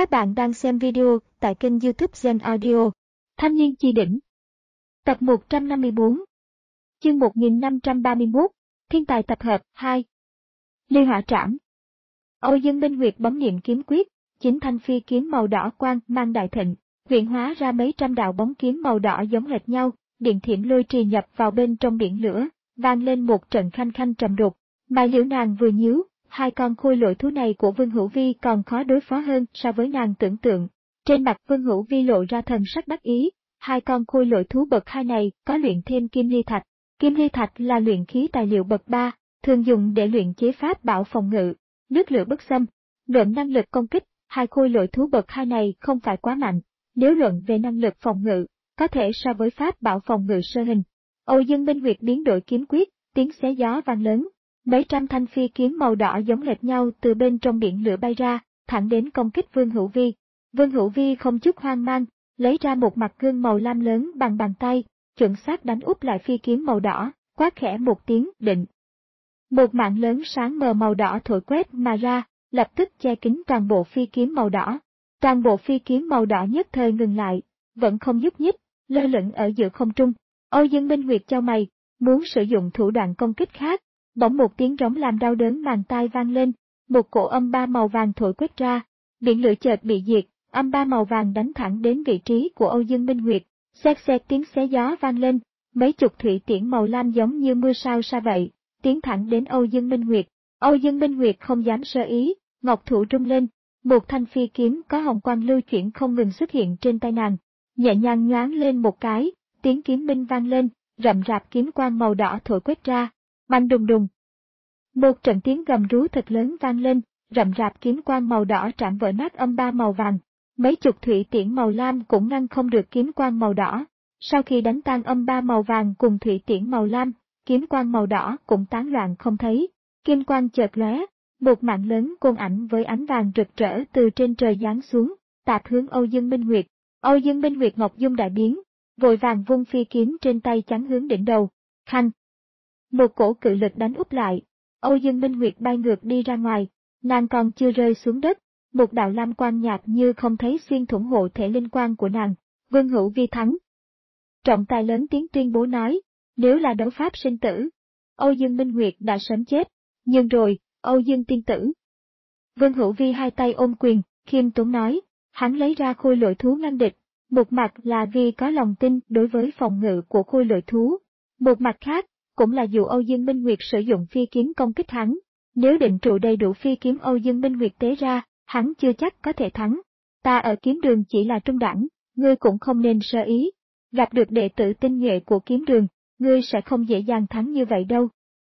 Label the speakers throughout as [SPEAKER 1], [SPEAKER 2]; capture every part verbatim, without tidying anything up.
[SPEAKER 1] Các bạn đang xem video tại kênh YouTube Gen Audio. Thanh niên chi đỉnh. Tập một trăm năm mươi bốn. Chương một nghìn năm trăm ba mươi mốt. Thiên tài tập hợp hai. Ly hỏa trảm. Âu Dương Minh Nguyệt bấm niệm kiếm quyết, chính thanh phi kiếm màu đỏ quang mang đại thịnh, luyện hóa ra mấy trăm đạo bóng kiếm màu đỏ giống hệt nhau, điện thiểm lôi trì nhập vào bên trong biển lửa, vang lên một trận khanh khanh trầm đục. Mai Liễu nàng vừa nhíu, hai con khôi lỗi thú này của Vương Hữu Vi còn khó đối phó hơn so với nàng tưởng tượng. Trên mặt Vương Hữu Vi lộ ra thần sắc đắc ý, hai con khôi lỗi thú bậc hai này có luyện thêm kim ly thạch. Kim ly thạch là luyện khí tài liệu bậc ba, thường dùng để luyện chế pháp bảo phòng ngự, nước lửa bất xâm. Luận năng lực công kích, hai khôi lỗi thú bậc hai này không phải quá mạnh, nếu luận về năng lực phòng ngự, có thể so với pháp bảo phòng ngự sơ hình. Âu Dương Minh Nguyệt biến đổi kiếm quyết, tiếng xé gió vang lớn. Mấy trăm thanh phi kiếm màu đỏ giống hệt nhau từ bên trong biển lửa bay ra, thẳng đến công kích Vương Hữu Vi. Vương Hữu Vi không chút hoang mang, lấy ra một mặt gương màu lam lớn bằng bàn tay, chuẩn xác đánh úp lại phi kiếm màu đỏ, quát khẽ một tiếng định. Một mạng lớn sáng mờ màu đỏ thổi quét mà ra, lập tức che kín toàn bộ phi kiếm màu đỏ. Toàn bộ phi kiếm màu đỏ nhất thời ngừng lại, vẫn không nhúc nhích, lơ lửng ở giữa không trung. Âu Dương Minh Nguyệt chau mày, muốn sử dụng thủ đoạn công kích khác. Bỗng một tiếng rống làm đau đớn màng tai vang lên, một cổ âm ba màu vàng thổi quét ra, biển lửa chợt bị diệt, âm ba màu vàng đánh thẳng đến vị trí của Âu Dương Minh Nguyệt, xẹt xẹt tiếng xé gió vang lên, mấy chục thủy tiễn màu lam giống như mưa sao sa vậy, tiến thẳng đến Âu Dương Minh Nguyệt. Âu Dương Minh Nguyệt không dám sơ ý, ngọc thủ rung lên, một thanh phi kiếm có hồng quang lưu chuyển không ngừng xuất hiện trên tay nàng, nhẹ nhàng nhoáng lên một cái, tiếng kiếm minh vang lên, rậm rạp kiếm quang màu đỏ thổi quét ra. Bành đùng đùng. Một trận tiếng gầm rú thật lớn vang lên, rậm rạp kiếm quang màu đỏ chạm vỡ nát âm ba màu vàng. Mấy chục thủy tiễn màu lam cũng ngăn không được kiếm quang màu đỏ. Sau khi đánh tan âm ba màu vàng cùng thủy tiễn màu lam, kiếm quang màu đỏ cũng tán loạn không thấy. Kim quang chợt lóe, một mạng lớn côn ảnh với ánh vàng rực rỡ từ trên trời giáng xuống, tạt hướng Âu Dương Minh Nguyệt. Âu Dương Minh Nguyệt ngọc dung đại biến, vội vàng vung phi kiếm trên tay chắn hướng đỉnh đầu. Khanh. Một cổ cự lực đánh úp lại, Âu Dương Minh Nguyệt bay ngược đi ra ngoài, nàng còn chưa rơi xuống đất, một đạo lam quang nhạt như không thấy xuyên thủng hộ thể linh quang của nàng. Vương Hữu Vi thắng. Trọng tài lớn tiếng tuyên bố nói, nếu là đấu pháp sinh tử, Âu Dương Minh Nguyệt đã sớm chết, nhưng rồi, Âu Dương tiên tử. Vương Hữu Vi hai tay ôm quyền, khiêm tốn nói, hắn lấy ra khôi lỗi thú ngăn địch, một mặt là vì có lòng tin đối với phòng ngự của khôi lỗi thú, một mặt khác, cũng là dù Âu Dương Minh Nguyệt sử dụng phi kiếm công kích hắn, nếu định trụ đầy đủ phi kiếm Âu Dương Minh Nguyệt tế ra, hắn chưa chắc có thể thắng. Ta ở kiếm đường chỉ là trung đẳng, ngươi cũng không nên sơ ý. Gặp được đệ tử tinh nhuệ của kiếm đường, ngươi sẽ không dễ dàng thắng như vậy đâu.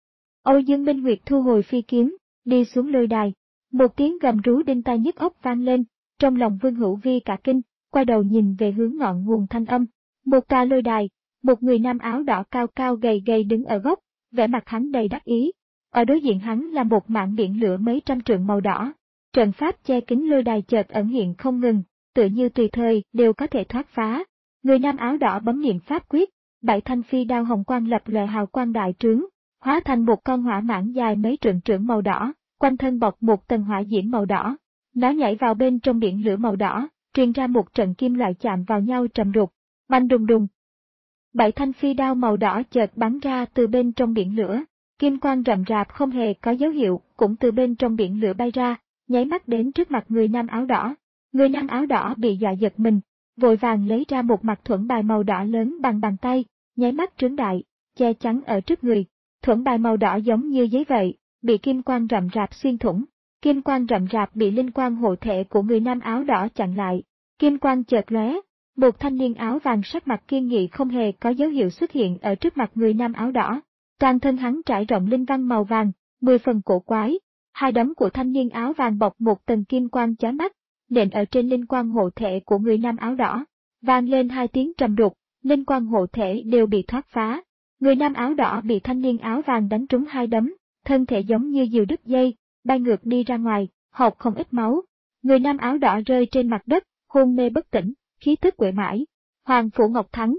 [SPEAKER 1] Âu Dương Minh Nguyệt thu hồi phi kiếm, đi xuống lôi đài. Một tiếng gầm rú đinh tai nhức óc vang lên, trong lòng Vương Hữu Vi cả kinh, quay đầu nhìn về hướng ngọn nguồn thanh âm. Một tòa lôi đài. Một người nam áo đỏ cao cao gầy gầy đứng ở góc, vẻ mặt hắn đầy đắc ý. Ở đối diện hắn là một mảng biển lửa mấy trăm trượng màu đỏ. Trận pháp che kín lôi đài chợt ẩn hiện không ngừng, tựa như tùy thời đều có thể thoát phá. Người nam áo đỏ bấm niệm pháp quyết, bảy thanh phi đao hồng quang lập lòe hào quang đại trướng, hóa thành một con hỏa mãng dài mấy trượng trượng màu đỏ, quanh thân bọc một tầng hỏa diễm màu đỏ. Nó nhảy vào bên trong biển lửa màu đỏ, truyền ra một trận kim loại chạm vào nhau trầm đục. Bành đùng đùng. Bảy thanh phi đao màu đỏ chợt bắn ra từ bên trong biển lửa, kim quang rậm rạp không hề có dấu hiệu, cũng từ bên trong biển lửa bay ra, nháy mắt đến trước mặt người nam áo đỏ. Người nam áo đỏ bị dọa giật mình, vội vàng lấy ra một mặt thuẫn bài màu đỏ lớn bằng bàn tay, nháy mắt trướng đại, che chắn ở trước người. Thuẫn bài màu đỏ giống như giấy vậy, bị kim quang rậm rạp xuyên thủng. Kim quang rậm rạp bị linh quang hộ thể của người nam áo đỏ chặn lại. Kim quang chợt lóe. Một thanh niên áo vàng sắc mặt kiên nghị không hề có dấu hiệu xuất hiện ở trước mặt người nam áo đỏ. Toàn thân hắn trải rộng linh văn màu vàng, mười phần cổ quái. Hai đấm của thanh niên áo vàng bọc một tầng kim quang chói mắt, nện ở trên linh quang hộ thể của người nam áo đỏ. Vang lên hai tiếng trầm đục, linh quang hộ thể đều bị thoát phá. Người nam áo đỏ bị thanh niên áo vàng đánh trúng hai đấm, thân thể giống như diều đứt dây, bay ngược đi ra ngoài, hộc không ít máu. Người nam áo đỏ rơi trên mặt đất, hôn mê bất tỉnh. Khí tức quệ mãi. Hoàng Phủ Ngọc thắng.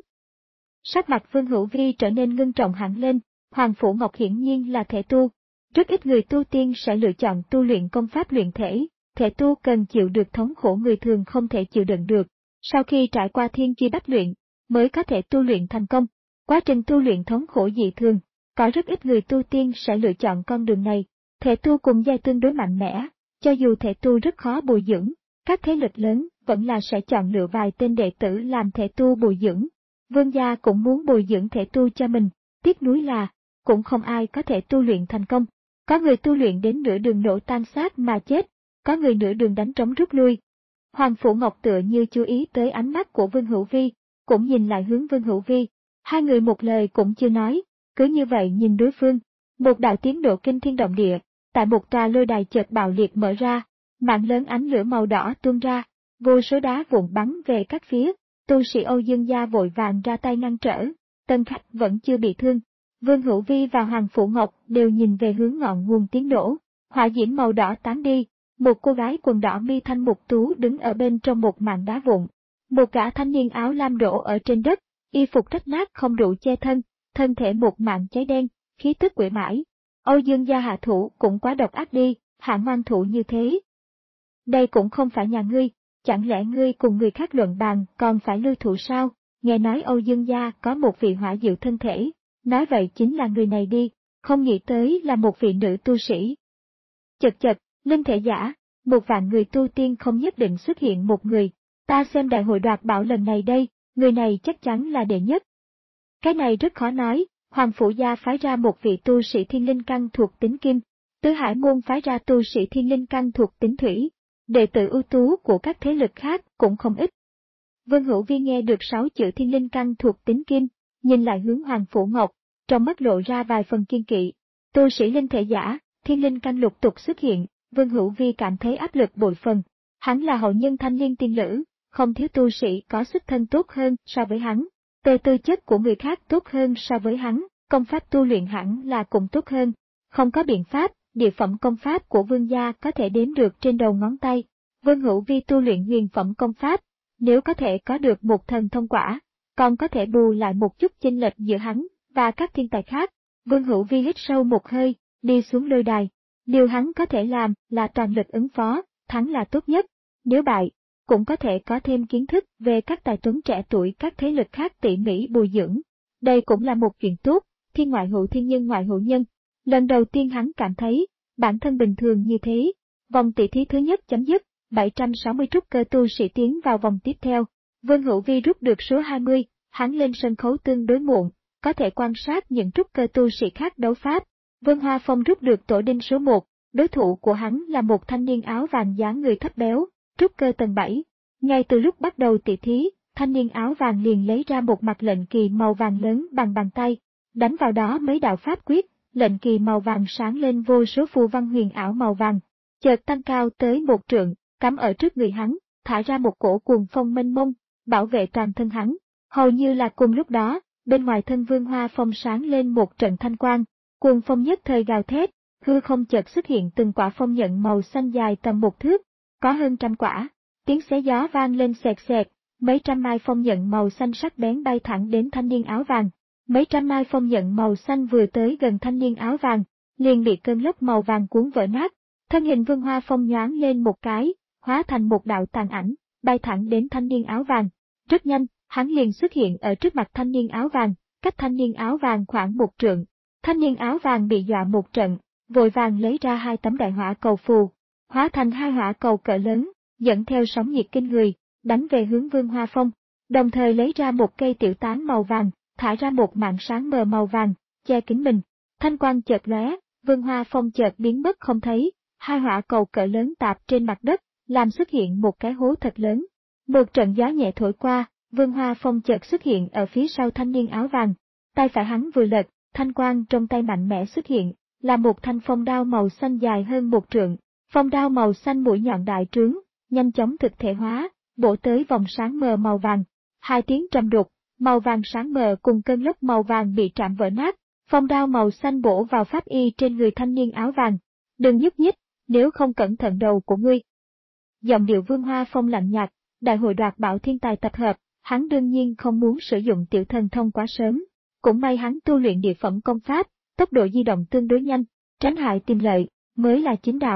[SPEAKER 1] Sắc mặt Vương Hữu Vi trở nên ngưng trọng hẳn lên, Hoàng Phủ Ngọc hiển nhiên là thể tu. Rất ít người tu tiên sẽ lựa chọn tu luyện công pháp luyện thể, thể tu cần chịu được thống khổ người thường không thể chịu đựng được. Sau khi trải qua thiên chi bách luyện, mới có thể tu luyện thành công. Quá trình tu luyện thống khổ dị thường, có rất ít người tu tiên sẽ lựa chọn con đường này. Thể tu cùng giai tương đối mạnh mẽ, cho dù thể tu rất khó bồi dưỡng, các thế lực lớn vẫn là sẽ chọn lựa vài tên đệ tử làm thể tu bồi dưỡng. Vương gia cũng muốn bồi dưỡng thể tu cho mình, tiếc nuối là, cũng không ai có thể tu luyện thành công. Có người tu luyện đến nửa đường nổ tan xác mà chết, có người nửa đường đánh trống rút lui. Hoàng Phủ Ngọc tựa như chú ý tới ánh mắt của Vương Hữu Vi, cũng nhìn lại hướng Vương Hữu Vi. Hai người một lời cũng chưa nói, cứ như vậy nhìn đối phương. Một đạo tiếng nổ kinh thiên động địa, tại một tòa lôi đài chợt bạo liệt mở ra, mạng lớn ánh lửa màu đỏ tuôn ra, vô số đá vụn bắn về các phía. Tu sĩ Âu Dương gia vội vàng ra tay ngăn trở, Tân Khách vẫn chưa bị thương. Vương Hữu Vi và Hoàng Phủ Ngọc đều nhìn về hướng ngọn nguồn tiếng nổ, hỏa diễm màu đỏ tán đi, một cô gái quần đỏ mi thanh mục tú đứng ở bên trong một màn đá vụn. Một gã thanh niên áo lam đổ ở trên đất, y phục rách nát không đủ che thân, thân thể một mảng cháy đen, khí tức quỷ mãi. Âu Dương gia hạ thủ cũng quá độc ác đi, hạ ngoan thủ như thế. Đây cũng không phải nhà ngươi, chẳng lẽ ngươi cùng người khác luận bàn còn phải lưu thủ sao? Nghe nói Âu Dương gia có một vị hỏa diệu thân thể, nói vậy chính là người này đi, không nghĩ tới là một vị nữ tu sĩ. Chật chật, linh thể giả, một vạn người tu tiên không nhất định xuất hiện một người, ta xem đại hội đoạt bảo lần này đây, người này chắc chắn là đệ nhất. Cái này rất khó nói, Hoàng Phủ gia phái ra một vị tu sĩ thiên linh căn thuộc tính kim, Tứ Hải môn phái ra tu sĩ thiên linh căn thuộc tính thủy, đệ tử ưu tú của các thế lực khác cũng không ít. Vương Hữu Vi nghe được sáu chữ thiên linh căn thuộc tính kim, nhìn lại hướng Hoàng Phủ Ngọc, trong mắt lộ ra vài phần kiên kỵ. Tu sĩ linh thể giả, thiên linh căn lục tục xuất hiện, Vương Hữu Vi cảm thấy áp lực bội phần. Hắn là hậu nhân thanh liên tiên lữ, không thiếu tu sĩ có xuất thân tốt hơn so với hắn, tề tư chất của người khác tốt hơn so với hắn, công pháp tu luyện hẳn là cũng tốt hơn. Không có biện pháp, địa phẩm công pháp của Vương gia có thể đếm được trên đầu ngón tay. Vương Hữu Vi tu luyện huyền phẩm công pháp, nếu có thể có được một thần thông quả, còn có thể bù lại một chút chênh lệch giữa hắn và các thiên tài khác. Vương Hữu Vi hít sâu một hơi, đi xuống lôi đài. Điều hắn có thể làm là toàn lực ứng phó, thắng là tốt nhất. Nếu bại, cũng có thể có thêm kiến thức về các tài tuấn trẻ tuổi các thế lực khác tỉ mỉ bồi dưỡng. Đây cũng là một chuyện tốt, thiên ngoại hữu thiên nhân ngoại hữu nhân. Lần đầu tiên hắn cảm thấy, bản thân bình thường như thế. Vòng tỷ thí thứ nhất chấm dứt, bảy trăm sáu mươi trúc cơ tu sĩ tiến vào vòng tiếp theo. Vương Hữu Vi rút được số hai mươi, hắn lên sân khấu tương đối muộn, có thể quan sát những trúc cơ tu sĩ khác đấu pháp. Vương Hoa Phong rút được tổ đinh số một, đối thủ của hắn là một thanh niên áo vàng dáng người thấp béo, trúc cơ tầng bảy. Ngay từ lúc bắt đầu tỷ thí, thanh niên áo vàng liền lấy ra một mặt lệnh kỳ màu vàng lớn bằng bàn tay, đánh vào đó mấy đạo pháp quyết, lệnh kỳ màu vàng sáng lên vô số phù văn huyền ảo màu vàng, chợt tăng cao tới một trượng, cắm ở trước người hắn, thả ra một cổ cuồng phong mênh mông, bảo vệ toàn thân hắn. Hầu như là cùng lúc đó, bên ngoài thân Vương Hoa Phong sáng lên một trận thanh quang, cuồng phong nhất thời gào thét, hư không chợt xuất hiện từng quả phong nhận màu xanh dài tầm một thước, có hơn trăm quả, tiếng xé gió vang lên xẹt xẹt, mấy trăm mai phong nhận màu xanh sắc bén bay thẳng đến thanh niên áo vàng. Mấy trăm mai phong nhận màu xanh vừa tới gần thanh niên áo vàng, liền bị cơn lốc màu vàng cuốn vỡ nát. Thân hình Vương Hoa Phong nhoáng lên một cái, hóa thành một đạo tàn ảnh, bay thẳng đến thanh niên áo vàng. Rất nhanh, hắn liền xuất hiện ở trước mặt thanh niên áo vàng, cách thanh niên áo vàng khoảng một trượng. Thanh niên áo vàng bị dọa một trận, vội vàng lấy ra hai tấm đại hỏa cầu phù, hóa thành hai hỏa cầu cỡ lớn, dẫn theo sóng nhiệt kinh người, đánh về hướng Vương Hoa Phong, đồng thời lấy ra một cây tiểu tán màu vàng, thả ra một màn sáng mờ màu vàng, che kín mình. Thanh quang chợt lóe, Vương Hoa Phong chợt biến mất không thấy, hai hỏa cầu cỡ lớn tạp trên mặt đất, làm xuất hiện một cái hố thật lớn. Một trận gió nhẹ thổi qua, Vương Hoa Phong chợt xuất hiện ở phía sau thanh niên áo vàng. Tay phải hắn vừa lật, thanh quang trong tay mạnh mẽ xuất hiện, là một thanh phong đao màu xanh dài hơn một trượng. Phong đao màu xanh mũi nhọn đại trướng, nhanh chóng thực thể hóa, bổ tới vòng sáng mờ màu vàng. Hai tiếng trầm đục, màu vàng sáng mờ cùng cơn lốc màu vàng bị chạm vỡ nát, phong đao màu xanh bổ vào pháp y trên người thanh niên áo vàng. Đừng nhúc nhích, nếu không cẩn thận đầu của ngươi. Giọng điệu Vương Hoa Phong lạnh nhạt, đại hội đoạt bảo thiên tài tập hợp, hắn đương nhiên không muốn sử dụng tiểu thần thông quá sớm. Cũng may hắn tu luyện địa phẩm công pháp, tốc độ di động tương đối nhanh, tránh hại tìm lợi, mới là chính đạo.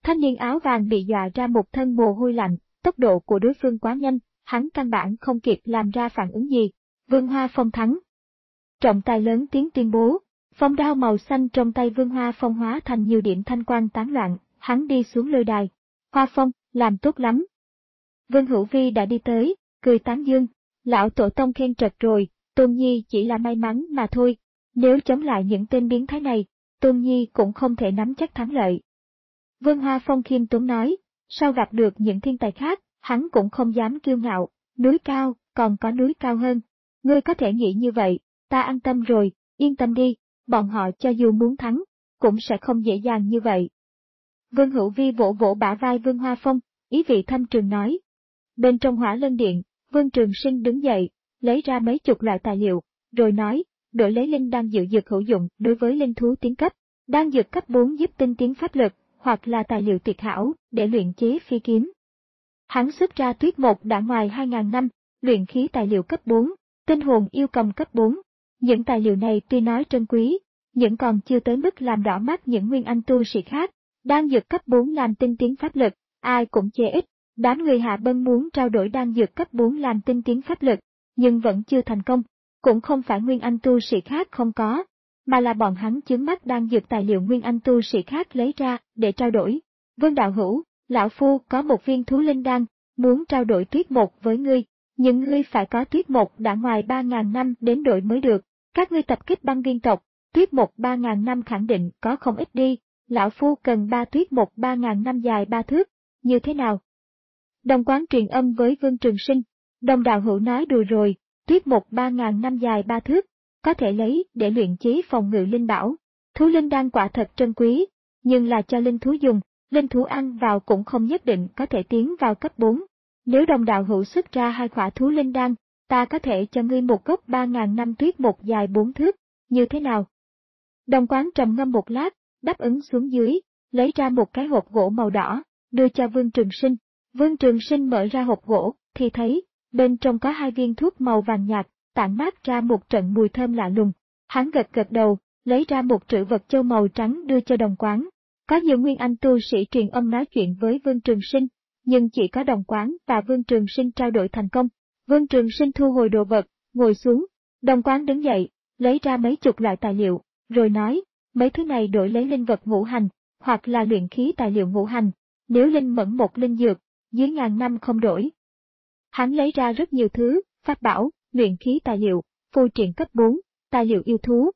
[SPEAKER 1] Thanh niên áo vàng bị dọa ra một thân mồ hôi lạnh, tốc độ của đối phương quá nhanh, hắn căn bản không kịp làm ra phản ứng gì. Vương Hoa Phong thắng. Trọng tài lớn tiếng tuyên bố, phong đao màu xanh trong tay Vương Hoa Phong hóa thành nhiều điểm thanh quang tán loạn, hắn đi xuống lôi đài. Hoa Phong, làm tốt lắm. Vương Hữu Vi đã đi tới, cười tán dương, lão tổ tông khen trật rồi, Tôn Nhi chỉ là may mắn mà thôi, nếu chống lại những tên biến thái này, Tôn Nhi cũng không thể nắm chắc thắng lợi. Vương Hoa Phong khiêm tốn nói, sau gặp được những thiên tài khác, hắn cũng không dám kiêu ngạo, núi cao, còn có núi cao hơn. Ngươi có thể nghĩ như vậy, ta an tâm rồi, yên tâm đi, bọn họ cho dù muốn thắng, cũng sẽ không dễ dàng như vậy. Vương Hữu Vi vỗ vỗ bả vai Vương Hoa Phong, ý vị thâm trường nói. Bên trong Hỏa Lân Điện, Vương Trường Sinh đứng dậy, lấy ra mấy chục loại tài liệu, rồi nói, đổi lấy linh đan dự dược hữu dụng đối với linh thú tiến cấp, đan dược cấp bốn giúp tinh tiến pháp lực, hoặc là tài liệu tuyệt hảo để luyện chế phi kiếm. Hắn xuất ra tuyết một đã ngoài hai nghìn năm, luyện khí tài liệu cấp bốn, tinh hồn yêu cầm cấp bốn. Những tài liệu này tuy nói trân quý, nhưng còn chưa tới mức làm đỏ mắt những nguyên anh tu sĩ khác. Đan dược cấp bốn làm tinh tiến pháp lực, ai cũng chê ít. Đám người Hạ Bân muốn trao đổi đan dược cấp bốn làm tinh tiến pháp lực, nhưng vẫn chưa thành công. Cũng không phải nguyên anh tu sĩ khác không có, mà là bọn hắn chướng mắt đan dược tài liệu nguyên anh tu sĩ khác lấy ra để trao đổi. Vương đạo hữu, lão phu có một viên thú linh đan, muốn trao đổi tuyết một với ngươi, nhưng ngươi phải có tuyết một đã ngoài ba nghìn năm đến đổi mới được. Các ngươi tập kích băng viên tộc, tuyết một ba nghìn năm khẳng định có không ít đi, lão phu cần ba tuyết một ba nghìn năm dài ba thước, như thế nào? Đồng Quán truyền âm với Vương Trường Sinh, Đồng đạo hữu nói đùa rồi, tuyết một ba nghìn năm dài ba thước, có thể lấy để luyện chế phòng ngự linh bảo. Thú linh đan quả thật trân quý, nhưng là cho linh thú dùng, linh thú ăn vào cũng không nhất định có thể tiến vào cấp bốn. Nếu Đồng đạo hữu xuất ra hai quả thú linh đan, ta có thể cho ngươi một gốc ba nghìn năm tuyết một dài bốn thước, như thế nào? Đồng Quán trầm ngâm một lát, đáp ứng xuống dưới, lấy ra một cái hộp gỗ màu đỏ, đưa cho Vương Trường Sinh. Vương Trường Sinh mở ra hộp gỗ, thì thấy, bên trong có hai viên thuốc màu vàng nhạt, tản mát ra một trận mùi thơm lạ lùng. Hắn gật gật đầu, lấy ra một trữ vật châu màu trắng đưa cho Đồng Quán. Có nhiều nguyên anh tu sĩ truyền âm nói chuyện với Vương Trường Sinh, nhưng chỉ có Đồng Quán và Vương Trường Sinh trao đổi thành công. Vương Trường Sinh thu hồi đồ vật, ngồi xuống. Đồng Quán đứng dậy, lấy ra mấy chục loại tài liệu, rồi nói, mấy thứ này đổi lấy linh vật ngũ hành, hoặc là luyện khí tài liệu ngũ hành, nếu linh mẫn một linh dược, dưới ngàn năm không đổi. Hắn lấy ra rất nhiều thứ, pháp bảo, luyện khí tài liệu, phù triện cấp bốn, tài liệu yêu thú.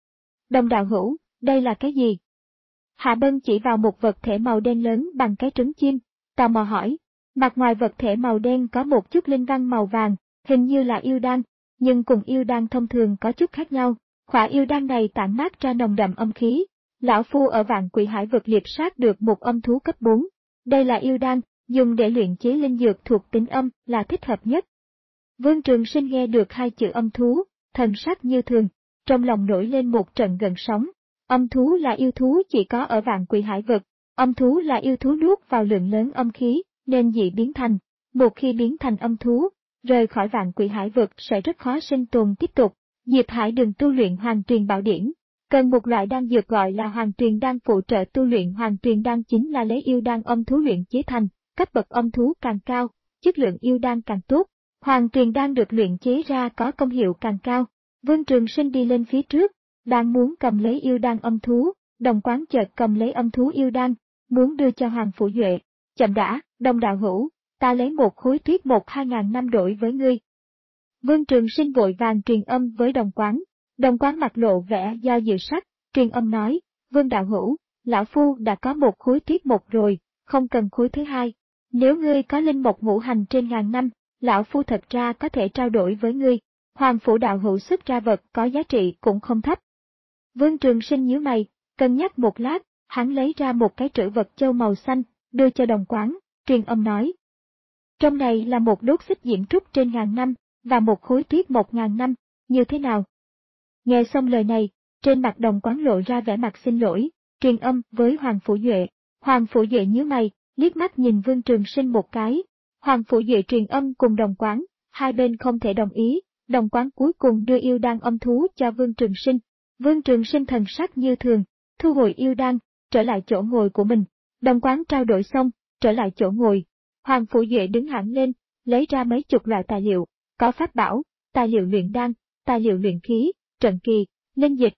[SPEAKER 1] Đồng đạo hữu, đây là cái gì? Hạ Bân chỉ vào một vật thể màu đen lớn bằng cái trứng chim, tò mò hỏi. Mặt ngoài vật thể màu đen có một chút linh văn màu vàng, hình như là yêu đan, nhưng cùng yêu đan thông thường có chút khác nhau. Khỏa yêu đan này tản mát ra nồng đậm âm khí. Lão phu ở Vạn Quỷ Hải vực liệp sát được một âm thú cấp bốn. Đây là yêu đan, dùng để luyện chế linh dược thuộc tính âm là thích hợp nhất. Vương Trường Sinh nghe được hai chữ âm thú, thần sắc như thường, trong lòng nổi lên một trận gần sóng. Âm thú là yêu thú chỉ có ở Vạn Quỷ Hải vực, âm thú là yêu thú nuốt vào lượng lớn âm khí, nên dị biến thành. Một khi biến thành âm thú, rời khỏi Vạn Quỷ Hải vực sẽ rất khó sinh tồn tiếp tục. Diệp Hải đừng tu luyện Hoàng Tuyền Bảo Điển, cần một loại đan dược gọi là Hoàng Tuyền đan phụ trợ tu luyện. Hoàng Tuyền đan chính là lấy yêu đan âm thú luyện chế thành, cấp bậc âm thú càng cao, chất lượng yêu đan càng tốt. Hoàng Tuyền đan được luyện chế ra có công hiệu càng cao. Vương Trường Sinh đi lên phía trước, đang muốn cầm lấy yêu đan âm thú, Đồng Quán chợt cầm lấy âm thú yêu đan, muốn đưa cho Hoàng Phủ Duệ. Chậm đã, Đồng đạo hữu, ta lấy một khối tuyết một hai ngàn năm đổi với ngươi. Vương Trường Sinh vội vàng truyền âm với Đồng Quán. Đồng Quán mặt lộ vẻ do dự sắc, truyền âm nói, Vương đạo hữu, lão phu đã có một khối tuyết một rồi, không cần khối thứ hai. Nếu ngươi có linh mộc ngũ hành trên ngàn năm, lão phu thật ra có thể trao đổi với ngươi. Hoàng Phủ đạo hữu xuất ra vật có giá trị cũng không thấp. Vương Trường Sinh nhíu mày, cân nhắc một lát, hắn lấy ra một cái trữ vật châu màu xanh, đưa cho Đồng Quán, truyền âm nói. Trong này là một đốt xích diễm trúc trên ngàn năm, và một khối tuyết một ngàn năm, như thế nào? Nghe xong lời này, trên mặt Đồng Quán lộ ra vẻ mặt xin lỗi, truyền âm với Hoàng Phủ Duệ. Hoàng Phủ Duệ nhíu mày, liếc mắt nhìn Vương Trường Sinh một cái. Hoàng Phủ Duệ truyền âm cùng Đồng Quán, hai bên không thể đồng ý, Đồng Quán cuối cùng đưa yêu đan âm thú cho Vương Trường Sinh. Vương Trường Sinh thần sắc như thường, thu hồi yêu đan, trở lại chỗ ngồi của mình, Đồng quán trao đổi xong, trở lại chỗ ngồi. Hoàng Phủ Duệ đứng hẳn lên, lấy ra mấy chục loại tài liệu, có pháp bảo, tài liệu luyện đan, tài liệu luyện khí, trận kỳ, linh dịch.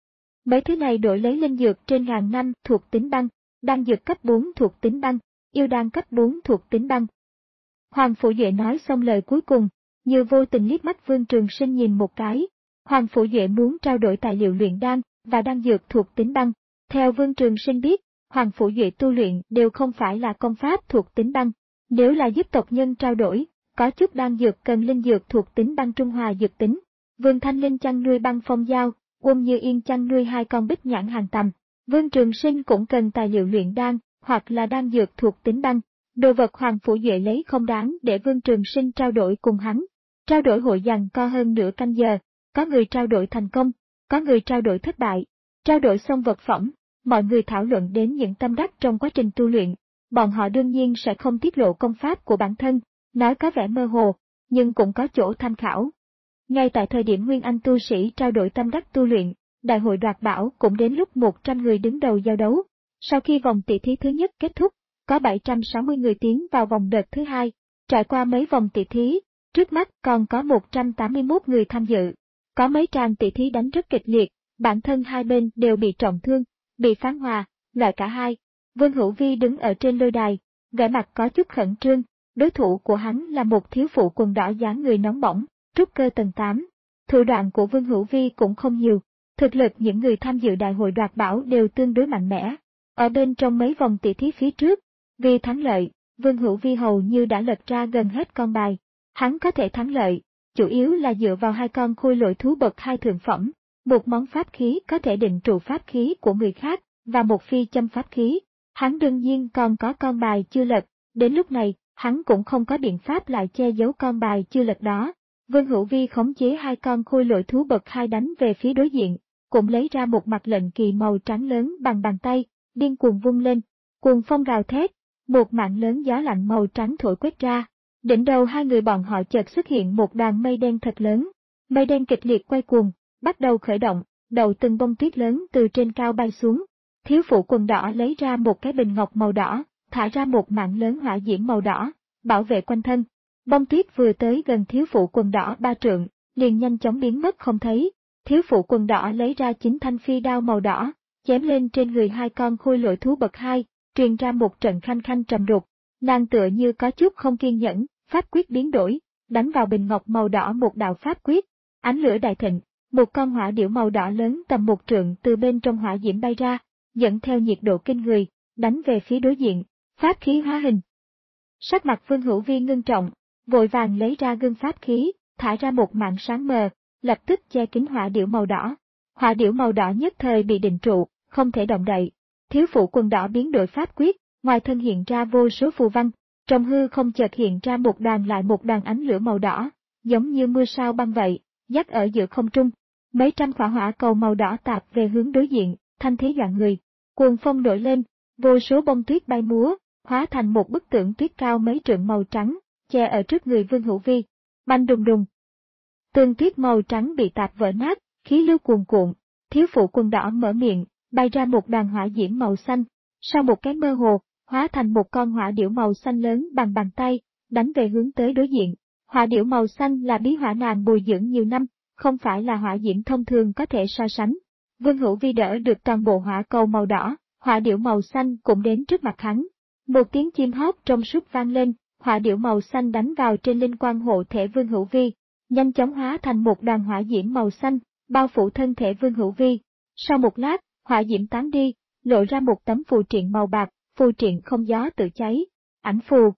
[SPEAKER 1] Mấy thứ này đổi lấy linh dược trên ngàn năm thuộc tính băng, đan dược cấp bốn thuộc tính băng, yêu đan cấp bốn thuộc tính băng. Hoàng Phủ Duệ nói xong lời cuối cùng, như vô tình liếc mắt Vương Trường Sinh nhìn một cái. Hoàng Phủ Duệ muốn trao đổi tài liệu luyện đan và đan dược thuộc tính băng. Theo Vương Trường Sinh biết, Hoàng Phủ Duệ tu luyện đều không phải là công pháp thuộc tính băng. Nếu là giúp tộc nhân trao đổi, có chút đan dược cần linh dược thuộc tính băng trung hòa dược tính. Vương Thanh Linh chăn nuôi băng phong dao, Uông Như Yên chăn nuôi hai con bích nhãn hàng tầm. Vương Trường Sinh cũng cần tài liệu luyện đan, hoặc là đan dược thuộc tính băng. Đồ vật Hoàng Phủ Duệ lấy không đáng để Vương Trường Sinh trao đổi cùng hắn. Trao đổi hội giằng co hơn nửa canh giờ, có người trao đổi thành công, có người trao đổi thất bại. Trao đổi xong vật phẩm, mọi người thảo luận đến những tâm đắc trong quá trình tu luyện. Bọn họ đương nhiên sẽ không tiết lộ công pháp của bản thân, nói có vẻ mơ hồ, nhưng cũng có chỗ tham khảo. Ngay tại thời điểm Nguyên Anh tu sĩ trao đổi tâm đắc tu luyện, đại hội đoạt bảo cũng đến lúc một trăm người đứng đầu giao đấu. Sau khi vòng tỷ thí thứ nhất kết thúc, có bảy trăm sáu mươi người tiến vào vòng đợt thứ hai. Trải qua mấy vòng tỷ thí, trước mắt còn có một trăm tám mươi mốt người tham dự. Có mấy tràng tỷ thí đánh rất kịch liệt, bản thân hai bên đều bị trọng thương, bị phán hòa, loại cả hai. Vương Hữu Vi đứng ở trên lôi đài, vẻ mặt có chút khẩn trương, đối thủ của hắn là một thiếu phụ quần đỏ dáng người nóng bỏng, trúc cơ tầng tám. Thủ đoạn của Vương Hữu Vi cũng không nhiều, thực lực những người tham dự đại hội đoạt bảo đều tương đối mạnh mẽ. Ở bên trong mấy vòng tỷ thí phía trước, vì thắng lợi, Vương Hữu Vi hầu như đã lật ra gần hết con bài. Hắn có thể thắng lợi, chủ yếu là dựa vào hai con khôi lỗi thú bậc hai thượng phẩm, một món pháp khí có thể định trụ pháp khí của người khác, và một phi châm pháp khí. Hắn đương nhiên còn có con bài chưa lật, đến lúc này, hắn cũng không có biện pháp lại che giấu con bài chưa lật đó. Vương Hữu Vi khống chế hai con khôi lỗi thú bậc hai đánh về phía đối diện, cũng lấy ra một mặt lệnh kỳ màu trắng lớn bằng bàn tay, điên cuồng vung lên, cuồng phong gào thét, một mạng lớn gió lạnh màu trắng thổi quét ra. Đỉnh đầu hai người bọn họ chợt xuất hiện một đoàn mây đen thật lớn, mây đen kịch liệt quay cuồng, bắt đầu khởi động, đầu từng bông tuyết lớn từ trên cao bay xuống. Thiếu phụ quần đỏ lấy ra một cái bình ngọc màu đỏ, thả ra một mạng lớn hỏa diễm màu đỏ, bảo vệ quanh thân. Bông tuyết vừa tới gần thiếu phụ quần đỏ ba trượng, liền nhanh chóng biến mất không thấy. Thiếu phụ quần đỏ lấy ra chín thanh phi đao màu đỏ, chém lên trên người hai con khôi lỗi thú bậc hai, truyền ra một trận khanh khanh trầm đục. Nàng tựa như có chút không kiên nhẫn, pháp quyết biến đổi, đánh vào bình ngọc màu đỏ một đạo pháp quyết. Ánh lửa đại thịnh, một con hỏa điểu màu đỏ lớn tầm một trượng từ bên trong hỏa diễm bay ra, dẫn theo nhiệt độ kinh người, đánh về phía đối diện, pháp khí hóa hình. Sắc mặt Vương Hữu Vi ngưng trọng, vội vàng lấy ra gương pháp khí, thả ra một màn sáng mờ, lập tức che kín hỏa điểu màu đỏ. Hỏa điểu màu đỏ nhất thời bị định trụ, không thể động đậy. Thiếu phụ quần đỏ biến đổi pháp quyết, ngoài thân hiện ra vô số phù văn, trong hư không chợt hiện ra một đoàn lại một đoàn ánh lửa màu đỏ, giống như mưa sao băng vậy, dắt ở giữa không trung. Mấy trăm quả hỏa cầu màu đỏ tạt về hướng đối diện, thanh thế dọa người. Cuồng phong nổi lên, vô số bông tuyết bay múa, hóa thành một bức tượng tuyết cao mấy trượng màu trắng, che ở trước người Vương Hữu Vi. Banh đùng đùng. Tường tuyết màu trắng bị tạt vỡ nát, khí lưu cuồn cuộn. Thiếu phụ quần đỏ mở miệng, bay ra một đoàn hỏa diễm màu xanh. Sau một cái mơ hồ, hóa thành một con hỏa điểu màu xanh lớn bằng bàn tay, đánh về hướng tới đối diện. Hỏa điểu màu xanh là bí hỏa nàng bồi dưỡng nhiều năm, không phải là hỏa diễm thông thường có thể so sánh. Vương Hữu Vi đỡ được toàn bộ hỏa cầu màu đỏ, hỏa điểu màu xanh cũng đến trước mặt hắn. Một tiếng chim hót trong suốt vang lên, hỏa điểu màu xanh đánh vào trên linh quang hộ thể Vương Hữu Vi, nhanh chóng hóa thành một đoàn hỏa diễm màu xanh, bao phủ thân thể Vương Hữu Vi. Sau một lát, hỏa diễm tán đi, lộ ra một tấm phù triện màu bạc, phù triện không gió tự cháy. Ảnh phù.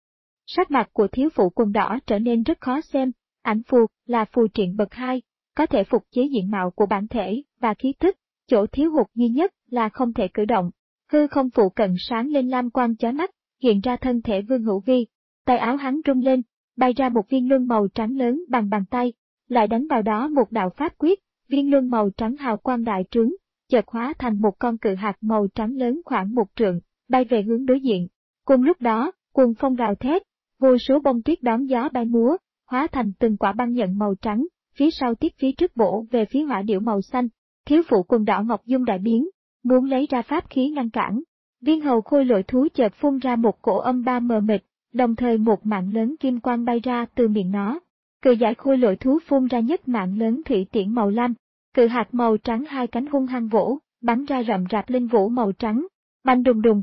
[SPEAKER 1] Sắc mặt của thiếu phụ quần đỏ trở nên rất khó xem. Ảnh phù là phù triện bậc hai, có thể phục chế diện mạo của bản thể và khí tức. Chỗ thiếu hụt duy nhất là không thể cử động. Hư không phụ cận sáng lên lam quang chói mắt, hiện ra thân thể Vương Hữu Vi. Tay áo hắn rung lên, bay ra một viên luân màu trắng lớn bằng bàn tay, lại đánh vào đó một đạo pháp quyết. Viên luân màu trắng hào quang đại trướng, chợt hóa thành một con cự hạt màu trắng lớn khoảng một trượng, bay về hướng đối diện. Cùng lúc đó, cuồng phong gào thét, vô số bông tuyết đón gió bay múa, hóa thành từng quả băng nhận màu trắng, phía sau tiếp phía trước bổ về phía hỏa điểu màu xanh. Thiếu phụ quần đỏ Ngọc Dung đại biến, muốn lấy ra pháp khí ngăn cản. Viên hầu khôi lỗi thú chợt phun ra một cổ âm ba mờ mịt, đồng thời một mạng lớn kim quang bay ra từ miệng nó. Cự giải khôi lỗi thú phun ra nhất mạng lớn thủy tiễn màu lam, cự hạt màu trắng hai cánh hung hăng vỗ, bắn ra rậm rạp linh vũ màu trắng, bành đùng đùng.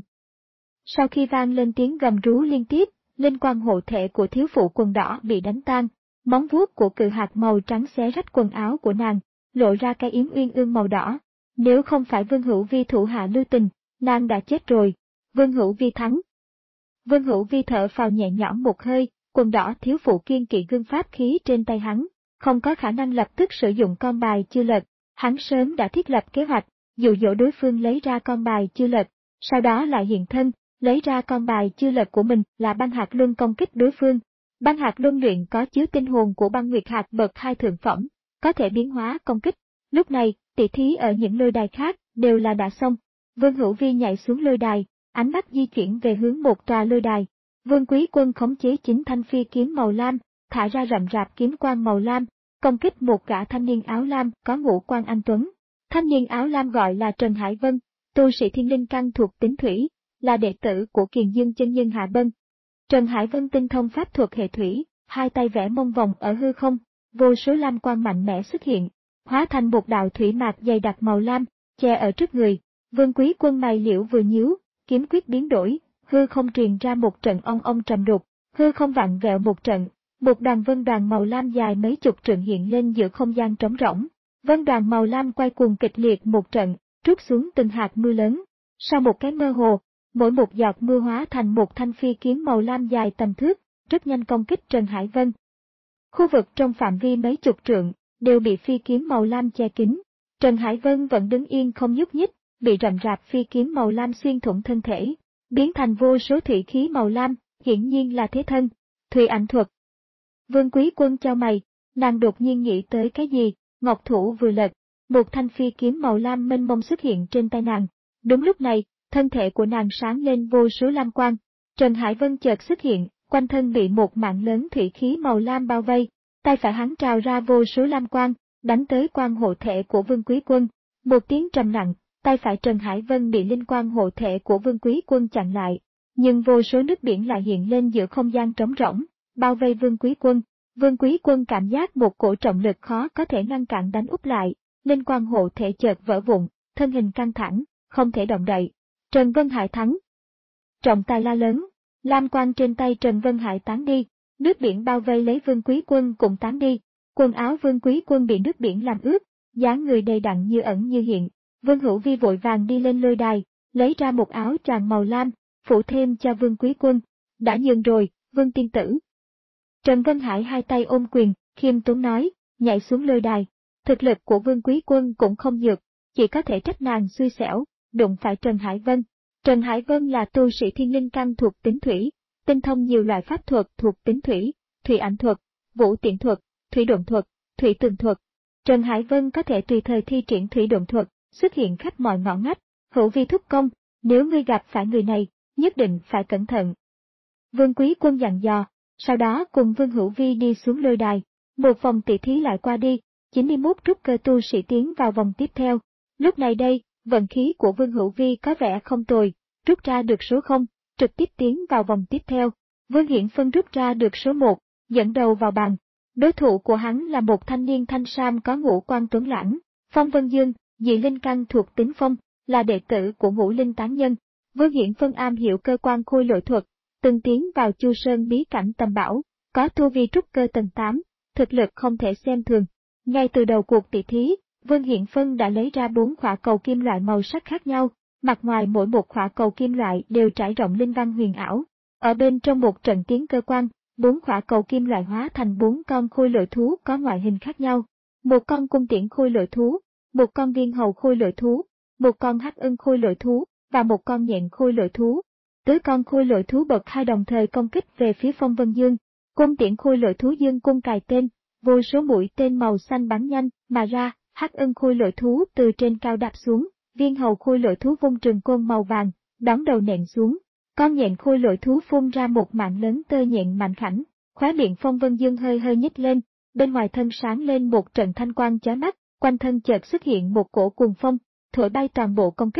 [SPEAKER 1] Sau khi vang lên tiếng gầm rú liên tiếp, linh quang hộ thể của thiếu phụ quần đỏ bị đánh tan, móng vuốt của cự hạt màu trắng xé rách quần áo của nàng, lộ ra cái yếm uyên ương màu đỏ. Nếu không phải Vương Hữu Vi thủ hạ lưu tình, nàng đã chết rồi. Vương Hữu Vi thắng. Vương Hữu Vi thở phào nhẹ nhõm một hơi, quần đỏ thiếu phụ kiên kỵ gương pháp khí trên tay hắn, không có khả năng lập tức sử dụng con bài chưa lật, hắn sớm đã thiết lập kế hoạch, dụ dỗ đối phương lấy ra con bài chưa lật, sau đó lại hiện thân, lấy ra con bài chưa lật của mình là băng hạt luân công kích đối phương. Băng hạt luân luyện có chứa tinh hồn của băng nguyệt hạt bậc hai thượng phẩm, có thể biến hóa công kích. Lúc này, tỷ thí ở những lôi đài khác đều là đã xong. Vương Hữu Vi nhảy xuống lôi đài, ánh mắt di chuyển về hướng một tòa lôi đài. Vương Quý Quân khống chế chính thanh phi kiếm màu lam, thả ra rậm rạp kiếm quang màu lam, công kích một gã thanh niên áo lam có ngũ quan anh tuấn. Thanh niên áo lam gọi là Trần Hải Vân, tu sĩ thiên linh căn thuộc tính thủy, là đệ tử của Kiền Dương chân nhân Hạ Bân. Trần Hải Vân tinh thông pháp thuật hệ thủy, hai tay vẽ mông vòng ở hư không, vô số lam quang mạnh mẽ xuất hiện, hóa thành một đạo thủy mạc dày đặc màu lam, che ở trước người. Vương Quý Quân mày liễu vừa nhíu, kiếm quyết biến đổi, hư không truyền ra một trận ong ong trầm đục, hư không vặn vẹo một trận, một đoàn vân đoàn màu lam dài mấy chục trượng hiện lên giữa không gian trống rỗng. Vân đoàn màu lam quay cuồng kịch liệt một trận, trút xuống từng hạt mưa lớn. Sau một cái mơ hồ, mỗi một giọt mưa hóa thành một thanh phi kiếm màu lam dài tầm thước, rất nhanh công kích Trần Hải Vân. Khu vực trong phạm vi mấy chục trượng đều bị phi kiếm màu lam che kín. Trần Hải Vân vẫn đứng yên không nhúc nhích, bị rậm rạp phi kiếm màu lam xuyên thủng thân thể, biến thành vô số thủy khí màu lam, hiển nhiên là thế thân, thủy ảnh thuật. Vương Quý Quân chau mày, nàng đột nhiên nghĩ tới cái gì, ngọc thủ vừa lật, một thanh phi kiếm màu lam mênh mông xuất hiện trên tay nàng. Đúng lúc này, thân thể của nàng sáng lên vô số lam quang. Trần Hải Vân chợt xuất hiện, quanh thân bị một mạng lớn thủy khí màu lam bao vây, tay phải hắn trào ra vô số lam quang, đánh tới quang hộ thể của Vương Quý Quân. Một tiếng trầm nặng, tay phải Trần Hải Vân bị linh quang hộ thể của Vương Quý Quân chặn lại, nhưng vô số nước biển lại hiện lên giữa không gian trống rỗng, bao vây Vương Quý Quân. Vương Quý Quân cảm giác một cổ trọng lực khó có thể ngăn cản đánh úp lại, linh quang hộ thể chợt vỡ vụn, thân hình căng thẳng, không thể động đậy. Trần Vân Hải thắng. Trọng tài la lớn, lam quang trên tay Trần Vân Hải tán đi, nước biển bao vây lấy Vương Quý Quân cũng tán đi, quần áo Vương Quý Quân bị nước biển làm ướt, dáng người đầy đặn như ẩn như hiện. Vương Hữu Vi vội vàng đi lên lôi đài, lấy ra một áo choàng màu lam, phủ thêm cho Vương Quý Quân. Đã nhường rồi, Vương tiên tử. Trần Vân Hải hai tay ôm quyền, khiêm tốn nói, nhảy xuống lôi đài. Thực lực của Vương Quý Quân cũng không nhược, chỉ có thể trách nàng xui xẻo, đụng phải Trần Hải Vân. Trần Hải Vân là tu sĩ thiên linh căn thuộc tính thủy, tinh thông nhiều loại pháp thuật thuộc tính thủy, thủy ảnh thuật, vũ tiễn thuật, thủy độn thuật, thủy tường thuật. Trần Hải Vân có thể tùy thời thi triển thủy độn thuật, xuất hiện khắp mọi ngõ ngách. Hữu Vi thúc công, nếu ngươi gặp phải người này, nhất định phải cẩn thận. Vương Quý Quân dặn dò, sau đó cùng Vương Hữu Vi đi xuống lôi đài. Một vòng tỷ thí lại qua đi, chín mươi mốt trúc cơ tu sĩ tiến vào vòng tiếp theo. Lúc này đây, vận khí của Vương Hữu Vi có vẻ không tồi, rút ra được số không, trực tiếp tiến vào vòng tiếp theo. Vương Hiển Phân rút ra được số một, dẫn đầu vào bàn. Đối thủ của hắn là một thanh niên thanh sam có ngũ quan tuấn lãng, Phong Vân Dương, dị linh căn thuộc tính phong, là đệ tử của Ngũ Linh Tán Nhân. Vương Hiển Phân am hiểu cơ quan khôi lỗi thuật, từng tiến vào Chu Sơn bí cảnh tầm bảo, có tu vi trúc cơ tầng tám, thực lực không thể xem thường. Ngay từ đầu cuộc tỷ thí, Vương Hiển Phân đã lấy ra bốn khỏa cầu kim loại màu sắc khác nhau, mặt ngoài mỗi một khỏa cầu kim loại đều trải rộng linh văn huyền ảo. Ở bên trong một trận tiến cơ quan, bốn khỏa cầu kim loại hóa thành bốn con khôi lỗi thú có ngoại hình khác nhau. Một con cung tiễn khôi lỗi thú, một con viên hầu khôi lỗi thú, một con hắc ưng khôi lỗi thú, và một con nhện khôi lỗi thú. Tứ con khôi lỗi thú bậc hai đồng thời công kích về phía Phong Vân Dương. Cung tiễn khôi lỗi thú dương cung cài tên, vô số mũi tên màu xanh bắn nhanh mà ra, hắc ưng khôi lỗi thú từ trên cao đạp xuống, viên hầu khôi lỗi thú vung trường côn màu vàng, đón đầu nện xuống. Con nhện khôi lỗi thú phun ra một mạng lớn tơ nhện mạnh khảnh, khóe miệng Phong Vân Dương hơi hơi nhếch lên, bên ngoài thân sáng lên một trận thanh quang chói mắt, quanh thân chợt xuất hiện một cổ cuồng phong, thổi bay toàn bộ công kích.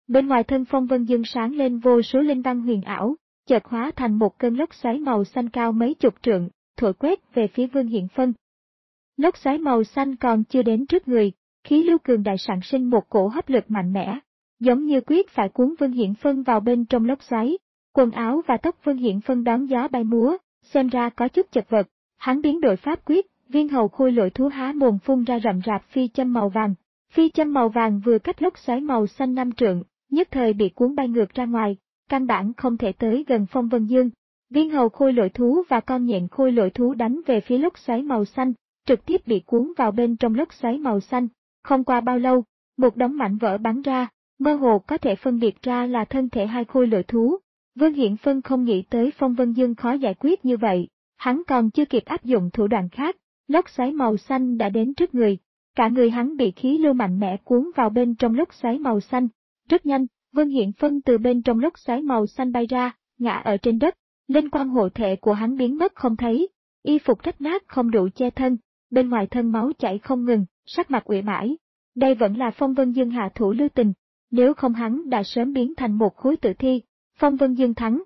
[SPEAKER 1] Bên ngoài thân phong vân dương sáng lên vô số linh văn huyền ảo, chợt hóa thành một cơn lốc xoáy màu xanh cao mấy chục trượng, thổi quét về phía Vương Hiển Phân. Lốc xoáy màu xanh còn chưa đến trước người, khí lưu cường đại sản sinh một cổ hấp lực mạnh mẽ, giống như quyết phải cuốn Vương Hiển Phân vào bên trong lốc xoáy. Quần áo và tóc Vương Hiển Phân đón gió bay múa, xem ra có chút chật vật. Hắn biến đổi pháp quyết, viên hầu khôi lỗi thú há mồm phun ra rậm rạp phi châm màu vàng. Phi châm màu vàng vừa cách lốc xoáy màu xanh năm trượng, nhất thời bị cuốn bay ngược ra ngoài, căn bản không thể tới gần Phong Vân Dương. Viên hầu khôi lỗi thú và con nhện khôi lỗi thú đánh về phía lốc xoáy màu xanh, trực tiếp bị cuốn vào bên trong lốc xoáy màu xanh. Không qua bao lâu, một đống mảnh vỡ bắn ra, mơ hồ có thể phân biệt ra là thân thể hai khôi lỗi thú. Vương Hiển Phân không nghĩ tới Phong Vân Dương khó giải quyết như vậy, hắn còn chưa kịp áp dụng thủ đoạn khác, lốc xoáy màu xanh đã đến trước người, cả người hắn bị khí lưu mạnh mẽ cuốn vào bên trong lốc xoáy màu xanh. Rất nhanh, Vương Hiển Phân từ bên trong lốc xoáy màu xanh bay ra, ngã ở trên đất, linh quang hộ thể của hắn biến mất không thấy, y phục rách nát không đủ che thân, bên ngoài thân máu chảy không ngừng, sắc mặt uể oải. Đây vẫn là Phong Vân Dương hạ thủ lưu tình, nếu không hắn đã sớm biến thành một khối tử thi. Phong Vân Dương thắng.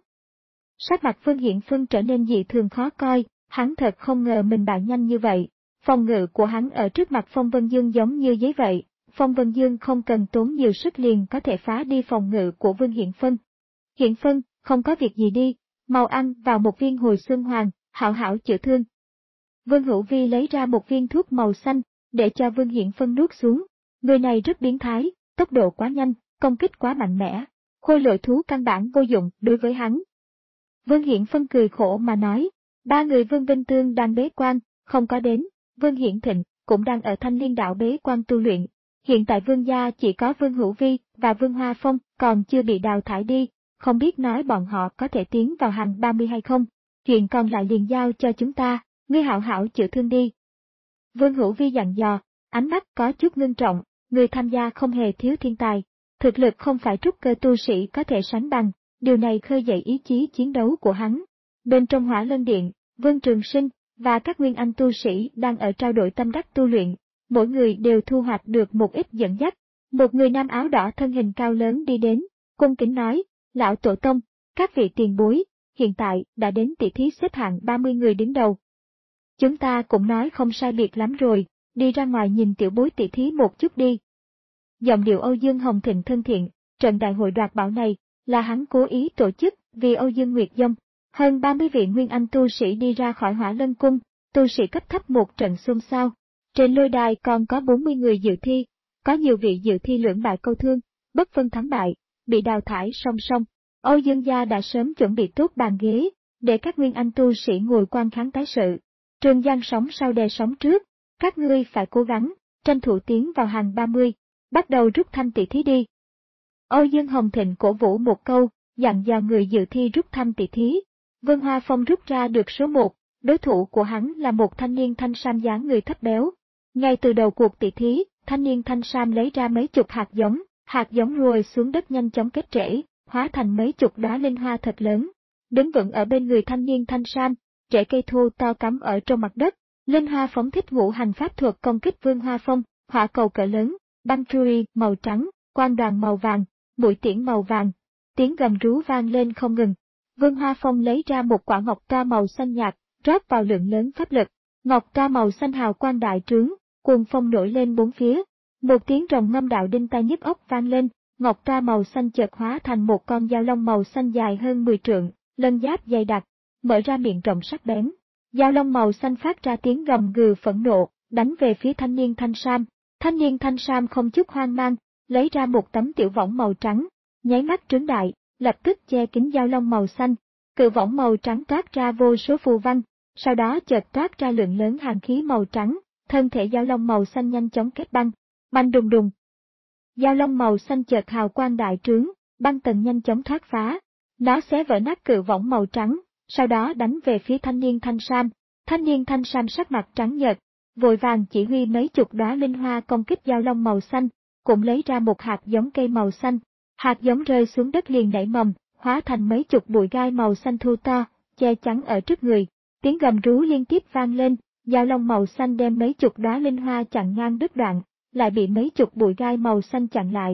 [SPEAKER 1] Sắc mặt Vương Hiển Phân trở nên dị thường khó coi, hắn thật không ngờ mình bại nhanh như vậy. Phòng ngự của hắn ở trước mặt Phong Vân Dương giống như giấy vậy, Phong Vân Dương không cần tốn nhiều sức liền có thể phá đi phòng ngự của Vương Hiển Phân. Hiển Phân, không có việc gì đi, mau ăn vào một viên hồi xương hoàng, hảo hảo chữa thương. Vương Hữu Vi lấy ra một viên thuốc màu xanh, để cho Vương Hiển Phân nuốt xuống. Người này rất biến thái, tốc độ quá nhanh, công kích quá mạnh mẽ, khôi lỗi thú căn bản vô dụng đối với hắn. Vương Hiển Phân cười khổ mà nói, ba người Vương Vinh Tương đang bế quan, không có đến, Vương Hiển Thịnh cũng đang ở Thanh Liên Đạo bế quan tu luyện. Hiện tại Vương gia chỉ có Vương Hữu Vi và Vương Hoa Phong còn chưa bị đào thải đi, không biết nói bọn họ có thể tiến vào hàng ba mươi hay không. Chuyện còn lại liền giao cho chúng ta, ngươi hảo hảo chữa thương đi. Vương Hữu Vi dặn dò, ánh mắt có chút ngưng trọng, người tham gia không hề thiếu thiên tài, thực lực không phải trúc cơ tu sĩ có thể sánh bằng, điều này khơi dậy ý chí chiến đấu của hắn. Bên trong Hỏa Lân Điện, Vương Trường Sinh và các nguyên anh tu sĩ đang ở trao đổi tâm đắc tu luyện, mỗi người đều thu hoạch được một ít dẫn dắt. Một người nam áo đỏ thân hình cao lớn đi đến, cung kính nói, lão tổ tông, các vị tiền bối, hiện tại đã đến tỷ thí xếp hạng ba mươi người đứng đầu. Chúng ta cũng nói không sai biệt lắm rồi, đi ra ngoài nhìn tiểu bối tỷ thí một chút đi. Giọng điệu Âu Dương Hồng Thịnh thân thiện, trận đại hội đoạt bảo này là hắn cố ý tổ chức vì Âu Dương Nguyệt Dông. Hơn ba mươi vị nguyên anh tu sĩ đi ra khỏi Hỏa Lân Cung, tu sĩ cấp thấp một trận xôn xao. Trên lôi đài còn có bốn mươi người dự thi, có nhiều vị dự thi lưỡng bại câu thương, bất phân thắng bại, bị đào thải song song. Âu Dương gia đã sớm chuẩn bị tốt bàn ghế, để các nguyên anh tu sĩ ngồi quan khán tái sự. Trường Giang sóng sau đè sóng trước, các ngươi phải cố gắng, tranh thủ tiến vào hàng ba mươi, bắt đầu rút thăm tỷ thí đi. Âu Dương Hồng Thịnh cổ vũ một câu, dặn dò người dự thi rút thăm tỷ thí. Vương Hoa Phong rút ra được số một, đối thủ của hắn là một thanh niên thanh sam dáng người thấp béo. Ngay từ đầu cuộc tỷ thí, thanh niên thanh sam lấy ra mấy chục hạt giống, hạt giống rồi xuống đất nhanh chóng kết rễ, hóa thành mấy chục đóa linh hoa thật lớn. Đứng vững ở bên người thanh niên thanh sam, rễ cây thô to cắm ở trong mặt đất, linh hoa phóng thích ngũ hành pháp thuật công kích Vương Hoa Phong, hỏa cầu cỡ lớn, băng fury màu trắng, quang đoàn màu vàng, mũi tiễn màu vàng, tiếng gầm rú vang lên không ngừng. Vương Hoa Phong lấy ra một quả ngọc tro màu xanh nhạt, rót vào lượng lớn pháp lực, ngọc tro màu xanh hào quang đại trướng, cuồng phong nổi lên bốn phía. Một tiếng rồng ngâm đạo đinh tai nhức óc vang lên, ngọc tro màu xanh chợt hóa thành một con dao long màu xanh dài hơn mười trượng, lân giáp dày đặc, mở ra miệng rộng sắc bén. Dao long màu xanh phát ra tiếng gầm gừ phẫn nộ, đánh về phía thanh niên thanh sam. Thanh niên thanh sam không chút hoang mang, lấy ra một tấm tiểu võng màu trắng, nháy mắt trướng đại, lập tức che kín dao long màu xanh. Cự võng màu trắng toát ra vô số phù văn, sau đó chợt toát ra lượng lớn hàn khí màu trắng, thân thể dao long màu xanh nhanh chóng kết băng. Băng đùng đùng. Dao long màu xanh chợt hào quang đại trướng, băng tầng nhanh chóng thoát phá. Nó xé vỡ nát cự võng màu trắng, sau đó đánh về phía thanh niên thanh sam. Thanh niên thanh sam sắc mặt trắng nhợt, vội vàng chỉ huy mấy chục đóa linh hoa công kích dao long màu xanh, cũng lấy ra một hạt giống cây màu xanh. Hạt giống rơi xuống đất liền nảy mầm, hóa thành mấy chục bụi gai màu xanh thu to, che chắn ở trước người. Tiếng gầm rú liên tiếp vang lên, dao long màu xanh đem mấy chục đóa linh hoa chặn ngang đứt đoạn, lại bị mấy chục bụi gai màu xanh chặn lại.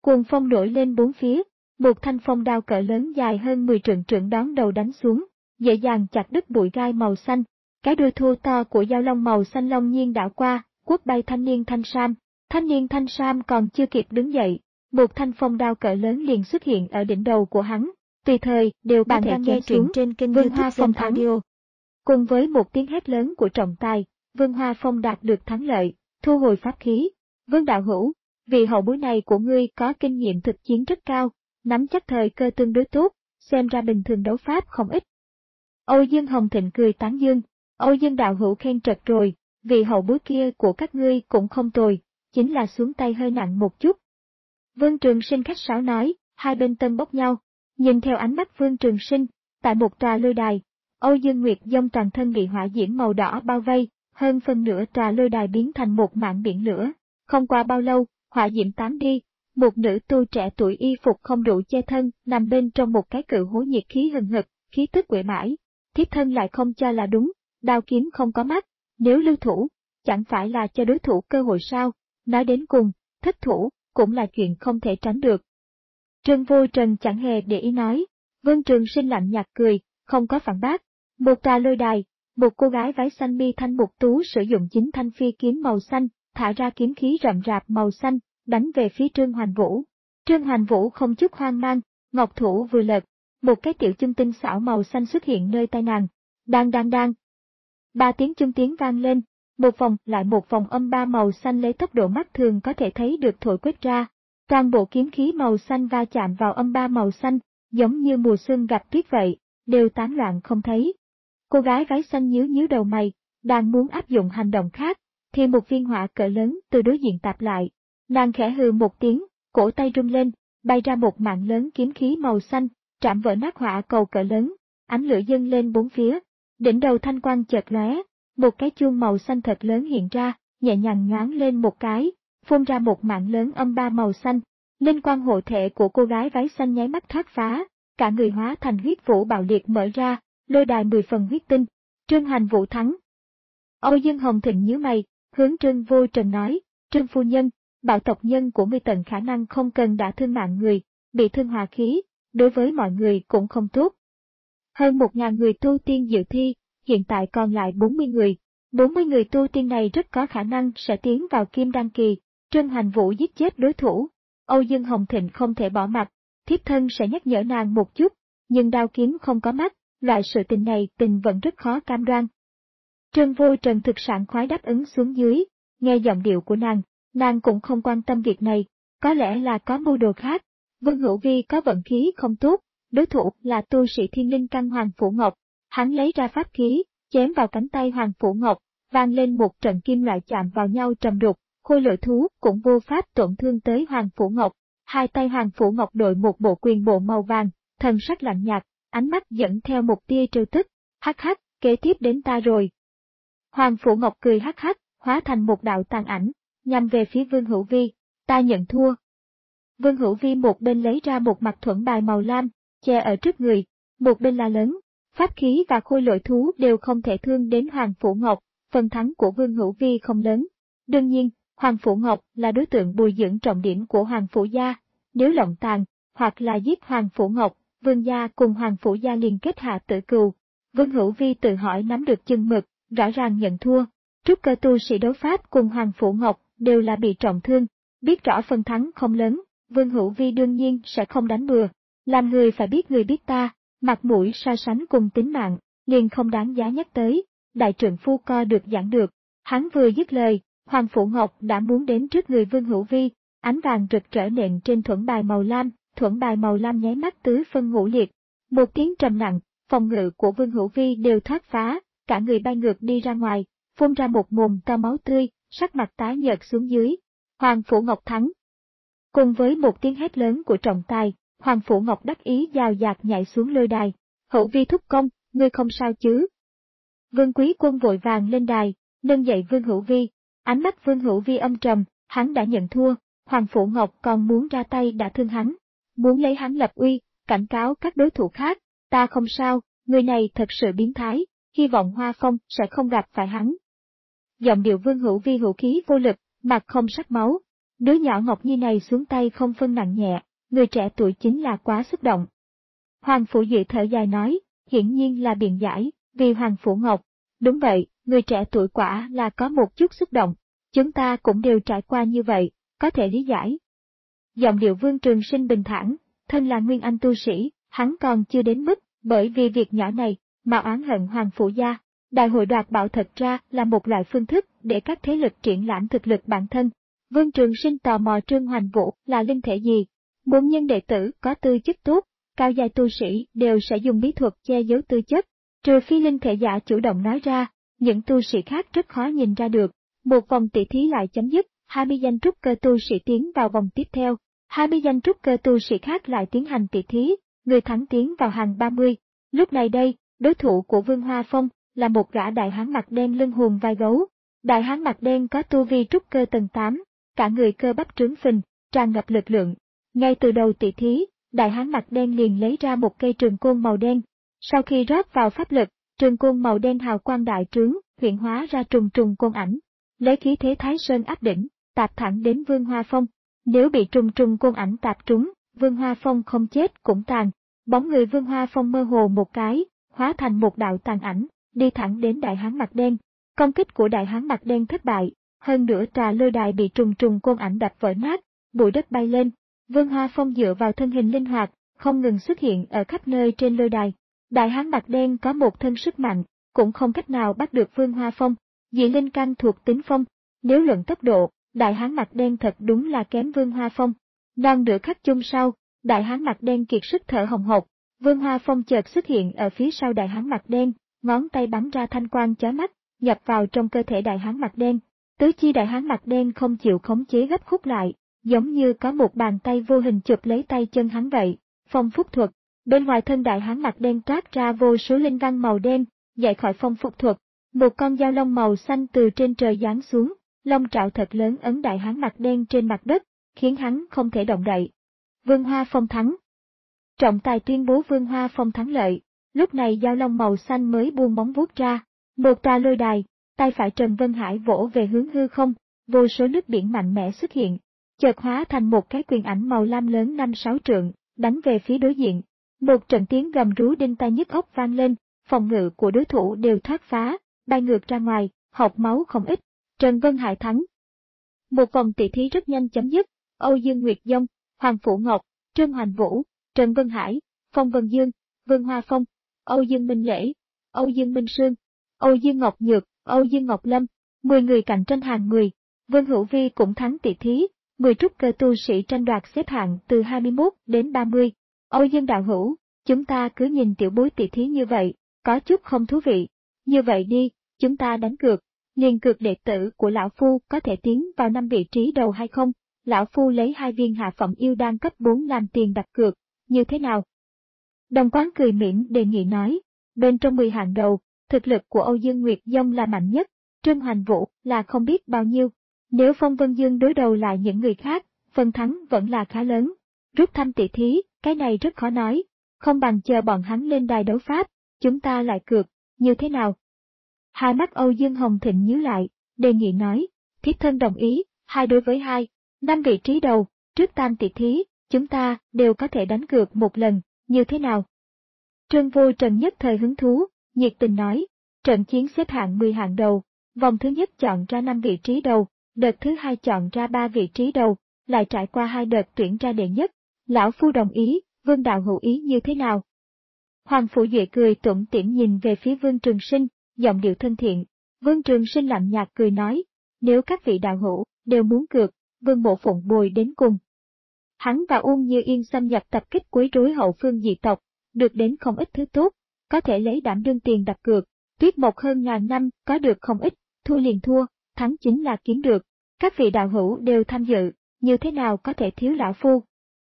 [SPEAKER 1] Cuồng phong nổi lên bốn phía, một thanh phong đao cỡ lớn dài hơn mười trượng trượng đón đầu đánh xuống, dễ dàng chặt đứt bụi gai màu xanh. Cái đuôi thô to của dao long màu xanh long nhiên đảo qua, quất bay thanh niên thanh sam. Thanh niên thanh sam còn chưa kịp đứng dậy, một thanh phong đao cỡ lớn liền xuất hiện ở đỉnh đầu của hắn. Tùy thời đều có thể nghe truyện trên kênh Vương Hoa Phong Audio. Cùng với một tiếng hét lớn của trọng tài, Vương Hoa Phong đạt được thắng lợi, thu hồi pháp khí. Vương đạo hữu, vị hậu bối này của ngươi có kinh nghiệm thực chiến rất cao, nắm chắc thời cơ tương đối tốt, xem ra bình thường đấu pháp không ít. Âu Dương Hồng Thịnh cười tán dương, Âu Dương đạo hữu khen trật rồi, vị hậu bối kia của các ngươi cũng không tồi, chính là xuống tay hơi nặng một chút. Vương Trường Sinh khách sáo nói, hai bên tân bốc nhau, nhìn theo ánh mắt Vương Trường Sinh, tại một tòa lôi đài, Âu Dương Nguyệt Dông toàn thân bị hỏa diễm màu đỏ bao vây, hơn phân nửa tòa lôi đài biến thành một mảng biển lửa. Không qua bao lâu, hỏa diễm tán đi, một nữ tu trẻ tuổi y phục không đủ che thân nằm bên trong một cái cự hố nhiệt khí hừng hực, khí tức quệ mãi. Thiếp thân lại không cho là đúng, đao kiếm không có mắt, nếu lưu thủ, chẳng phải là cho đối thủ cơ hội sao? Nói đến cùng, thất thủ cũng là chuyện không thể tránh được. Trương Vô Trần chẳng hề để ý nói, Vương Trường Sinh lạnh nhạt cười, không có phản bác. Một tòa lôi đài, một cô gái váy xanh mi thanh mục tú sử dụng chính thanh phi kiếm màu xanh, thả ra kiếm khí rậm rạp màu xanh, đánh về phía Trương Hoành Vũ. Trương Hoành Vũ không chút hoang mang, ngọc thủ vừa lật, một cái tiểu chung tinh xảo màu xanh xuất hiện nơi tay nàng. Đang đang đang. Ba tiếng chung tiếng vang lên, một vòng lại một vòng âm ba màu xanh lấy tốc độ mắt thường có thể thấy được thổi quét ra. Toàn bộ kiếm khí màu xanh va chạm vào âm ba màu xanh, giống như mùa xuân gặp tuyết vậy, đều tán loạn không thấy. Cô gái váy xanh nhíu nhíu đầu mày, đang muốn áp dụng hành động khác, thì một viên hỏa cỡ lớn từ đối diện tạp lại. Nàng khẽ hừ một tiếng, cổ tay rung lên, bay ra một mạng lớn kiếm khí màu xanh, chạm vỡ nát hỏa cầu cỡ lớn, ánh lửa dâng lên bốn phía. Đỉnh đầu thanh quang chợt lóe, một cái chuông màu xanh thật lớn hiện ra, nhẹ nhàng nhoáng lên một cái, phun ra một mạng lớn âm ba màu xanh. Linh quang hộ thể của cô gái váy xanh nháy mắt thoát phá, cả người hóa thành huyết vũ bạo liệt mở ra, lôi đài mười phần huyết tinh. Trương Hành Vũ thắng. Âu Dương Hồng Thịnh nhíu mày, hướng Trương Vô Trần nói, Trương phu nhân, bạo tộc nhân của ngươi tận khả năng không cần đã thương mạng người, bị thương hòa khí, đối với mọi người cũng không tốt. Hơn một ngàn người tu tiên dự thi, hiện tại còn lại bốn mươi người. bốn mươi người tu tiên này rất có khả năng sẽ tiến vào kim đan kỳ. Trương Hành Vũ giết chết đối thủ. Âu Dương Hồng Thịnh không thể bỏ mặt, thiếp thân sẽ nhắc nhở nàng một chút, nhưng đao kiếm không có mắt, loại sự tình này tình vẫn rất khó cam đoan. Trương Vô Trần thực sảng khoái đáp ứng xuống dưới, nghe giọng điệu của nàng, nàng cũng không quan tâm việc này, có lẽ là có mưu đồ khác. Vương Hữu Vi có vận khí không tốt, đối thủ là tu sĩ thiên linh căn Hoàng Phủ Ngọc, hắn lấy ra pháp khí, chém vào cánh tay Hoàng Phủ Ngọc, vang lên một trận kim loại chạm vào nhau trầm đục, khôi lỗi thú cũng vô pháp tổn thương tới Hoàng Phủ Ngọc. Hai tay Hoàng Phủ Ngọc đội một bộ quyền bộ màu vàng, thần sắc lạnh nhạt, ánh mắt dẫn theo một tia trêu tức, hắc hắc, kế tiếp đến ta rồi. Hoàng Phủ Ngọc cười hắc hắc, hóa thành một đạo tàn ảnh, nhằm về phía Vương Hữu Vi, ta nhận thua. Vương Hữu Vi một bên lấy ra một mặt thuẫn bài màu lam, che ở trước người, một bên la lớn, pháp khí và khôi lỗi thú đều không thể thương đến Hoàng Phủ Ngọc, phần thắng của Vương Hữu Vi không lớn. Đương nhiên, Hoàng Phủ Ngọc là đối tượng bồi dưỡng trọng điểm của Hoàng Phủ gia, nếu lộng tàn, hoặc là giết Hoàng Phủ Ngọc, Vương gia cùng Hoàng Phủ gia liên kết hạ tử cừu. Vương Hữu Vi tự hỏi nắm được chừng mực, rõ ràng nhận thua. Trúc cơ tu sĩ đấu pháp cùng Hoàng Phủ Ngọc đều là bị trọng thương, biết rõ phần thắng không lớn, Vương Hữu Vi đương nhiên sẽ không đánh bừa. Làm người phải biết người biết ta, mặt mũi so sánh cùng tính mạng, liền không đáng giá nhắc tới. Đại trượng phu co được giảng được, hắn vừa dứt lời, Hoàng Phủ Ngọc đã muốn đến trước người Vương Hữu Vi, ánh vàng rực rỡ nện trên thuẫn bài màu lam, thuẫn bài màu lam nháy mắt tứ phân ngũ liệt. Một tiếng trầm nặng, phòng ngự của Vương Hữu Vi đều thoát phá, cả người bay ngược đi ra ngoài, phun ra một mồm to máu tươi, sắc mặt tái nhợt xuống dưới. Hoàng Phủ Ngọc thắng. Cùng với một tiếng hét lớn của trọng tài, Hoàng Phủ Ngọc đắc ý dào dạt nhảy xuống lôi đài. Hữu Vi thúc công, ngươi không sao chứ? Vương Quý Quân vội vàng lên đài, nâng dậy Vương Hữu Vi. Ánh mắt Vương Hữu Vi âm trầm, hắn đã nhận thua, Hoàng Phủ Ngọc còn muốn ra tay đã thương hắn, muốn lấy hắn lập uy, cảnh cáo các đối thủ khác, ta không sao, người này thật sự biến thái, hy vọng Hoa Phong sẽ không gặp phải hắn. Giọng điệu Vương Hữu Vi hữu khí vô lực, mặt không sắc máu, Đứa nhỏ Ngọc Nhi này xuống tay không phân nặng nhẹ, người trẻ tuổi chính là quá xúc động. Hoàng Phủ Duệ thở dài nói, hiển nhiên là biện giải, vì Hoàng Phủ Ngọc. Đúng vậy, người trẻ tuổi quả là có một chút xúc động, chúng ta cũng đều trải qua như vậy, có thể lý giải. Giọng điệu Vương Trường Sinh bình thản, thân là nguyên anh tu sĩ, hắn còn chưa đến mức, bởi vì việc nhỏ này, mà oán hận Hoàng Phủ gia. Đại hội đoạt bảo thật ra là một loại phương thức để các thế lực triển lãm thực lực bản thân. Vương Trường Sinh tò mò Trương Hoành Vũ là linh thể gì? Bốn nhân đệ tử có tư chất tốt, cao giai tu sĩ đều sẽ dùng bí thuật che giấu tư chất, trừ phi linh thể giả chủ động nói ra, những tu sĩ khác rất khó nhìn ra được. Một vòng tỷ thí lại chấm dứt, hai mươi danh trúc cơ tu sĩ tiến vào vòng tiếp theo, hai mươi danh trúc cơ tu sĩ khác lại tiến hành tỷ thí, người thắng tiến vào hàng ba mươi. Lúc này đây, đối thủ của Vương Hoa Phong là một gã đại hán mặt đen lưng hùm vai gấu. Đại hán mặt đen có tu vi trúc cơ tầng tám, cả người cơ bắp trướng phình, tràn ngập lực lượng. Ngay từ đầu tỷ thí, đại hán mặt đen liền lấy ra một cây trường côn màu đen. Sau khi rót vào pháp lực, trường côn màu đen hào quang đại trướng, hiện hóa ra trùng trùng côn ảnh, lấy khí thế Thái Sơn áp đỉnh, tạp thẳng đến Vương Hoa Phong. Nếu bị trùng trùng côn ảnh tạp trúng, Vương Hoa Phong không chết cũng tàn. Bóng người Vương Hoa Phong mơ hồ một cái, hóa thành một đạo tàn ảnh, đi thẳng đến đại hán mặt đen. Công kích của đại hán mặt đen thất bại, hơn nữa trà lôi đài bị trùng trùng côn ảnh đập vỡ nát, bụi đất bay lên. Vương Hoa Phong dựa vào thân hình linh hoạt, không ngừng xuất hiện ở khắp nơi trên lôi đài. Đại hán mặt đen có một thân sức mạnh, cũng không cách nào bắt được Vương Hoa Phong. Dị linh căn thuộc tính phong, nếu luận tốc độ, đại hán mặt đen thật đúng là kém Vương Hoa Phong. Non nửa khắc chung sau, đại hán mặt đen kiệt sức thở hồng hộc, Vương Hoa Phong chợt xuất hiện ở phía sau đại hán mặt đen, ngón tay bắn ra thanh quang chói mắt, nhập vào trong cơ thể đại hán mặt đen. Tứ chi đại hán mặt đen không chịu khống chế gấp khúc lại, giống như có một bàn tay vô hình chụp lấy tay chân hắn vậy. Phong phúc thuật, bên ngoài thân đại hán mặt đen toát ra vô số linh văn màu đen, dậy khỏi phong phúc thuật. Một con dao long màu xanh từ trên trời giáng xuống, long trảo thật lớn ấn đại hán mặt đen trên mặt đất, khiến hắn không thể động đậy. Vương Hoa Phong thắng. Trọng tài tuyên bố Vương Hoa Phong thắng lợi, lúc này dao long màu xanh mới buông móng vuốt ra, một tà lôi đài, tay phải Trần Vân Hải vỗ về hướng hư không, vô số nước biển mạnh mẽ xuất hiện, chợt hóa thành một cái quyền ảnh màu lam lớn năm sáu trượng, đánh về phía đối diện. Một trận tiếng gầm rú đinh tai nhức óc vang lên, phòng ngự của đối thủ đều thoát phá, bay ngược ra ngoài, hộc máu không ít. Trần Vân Hải thắng. Một vòng tỷ thí rất nhanh chấm dứt, Âu Dương Nguyệt Dông, Hoàng Phủ Ngọc, Trương Hoành Vũ, Trần Vân Hải, Phong Vân Dương, Vương Hoa Phong, Âu Dương Minh Lễ, Âu Dương Minh Sương, Âu Dương Ngọc Nhược, Âu Dương Ngọc Lâm, mười người cạnh tranh hàng mười. Vương Hữu Vi cũng thắng tỷ thí, mười trúc cơ tu sĩ tranh đoạt xếp hạng từ hai mươi mốt đến ba mươi. Âu Dương đạo hữu, chúng ta cứ nhìn tiểu bối tỷ thí như vậy, có chút không thú vị. Như vậy đi, chúng ta đánh cược, liền cược đệ tử của lão phu có thể tiến vào năm vị trí đầu hay không. Lão phu lấy hai viên hạ phẩm yêu đan cấp bốn làm tiền đặt cược, như thế nào? Đồng Quán cười mỉm đề nghị nói, bên trong mười hạng đầu, thực lực của Âu Dương Nguyệt Dông là mạnh nhất, Trương Hoành Vũ là không biết bao nhiêu. Nếu Phong Vân Dương đối đầu lại những người khác, phần thắng vẫn là khá lớn. Rút thăm tỷ thí, cái này rất khó nói, không bằng chờ bọn hắn lên đài đấu pháp, chúng ta lại cược, như thế nào? Hai mắt Âu Dương Hồng Thịnh nhíu lại, đề nghị nói, thiếp thân đồng ý, hai đối với hai, năm vị trí đầu, trước tam tỷ thí, chúng ta đều có thể đánh cược một lần, như thế nào? Trương Vô Trần nhất thời hứng thú, nhiệt tình nói, trận chiến xếp hạng mười hạng đầu, vòng thứ nhất chọn ra năm vị trí đầu, đợt thứ hai chọn ra ba vị trí đầu, lại trải qua hai đợt tuyển ra đệ nhất. Lão phu đồng ý, Vương đạo hữu ý như thế nào? Hoàng Phủ Duệ cười tủm tỉm nhìn về phía Vương Trường Sinh, giọng điệu thân thiện. Vương Trường Sinh lạnh nhạt cười nói, nếu các vị đạo hữu đều muốn cược, Vương Mộ phụng bồi đến cùng. Hắn và Uông Như Yên xâm nhập tập kích quấy rối hậu phương dị tộc, được đến không ít thứ tốt, có thể lấy đảm đương tiền đặt cược. Tuyết Mộc hơn ngàn năm có được không ít, thua liền thua, thắng chính là kiếm được. Các vị đạo hữu đều tham dự, như thế nào có thể thiếu lão phu?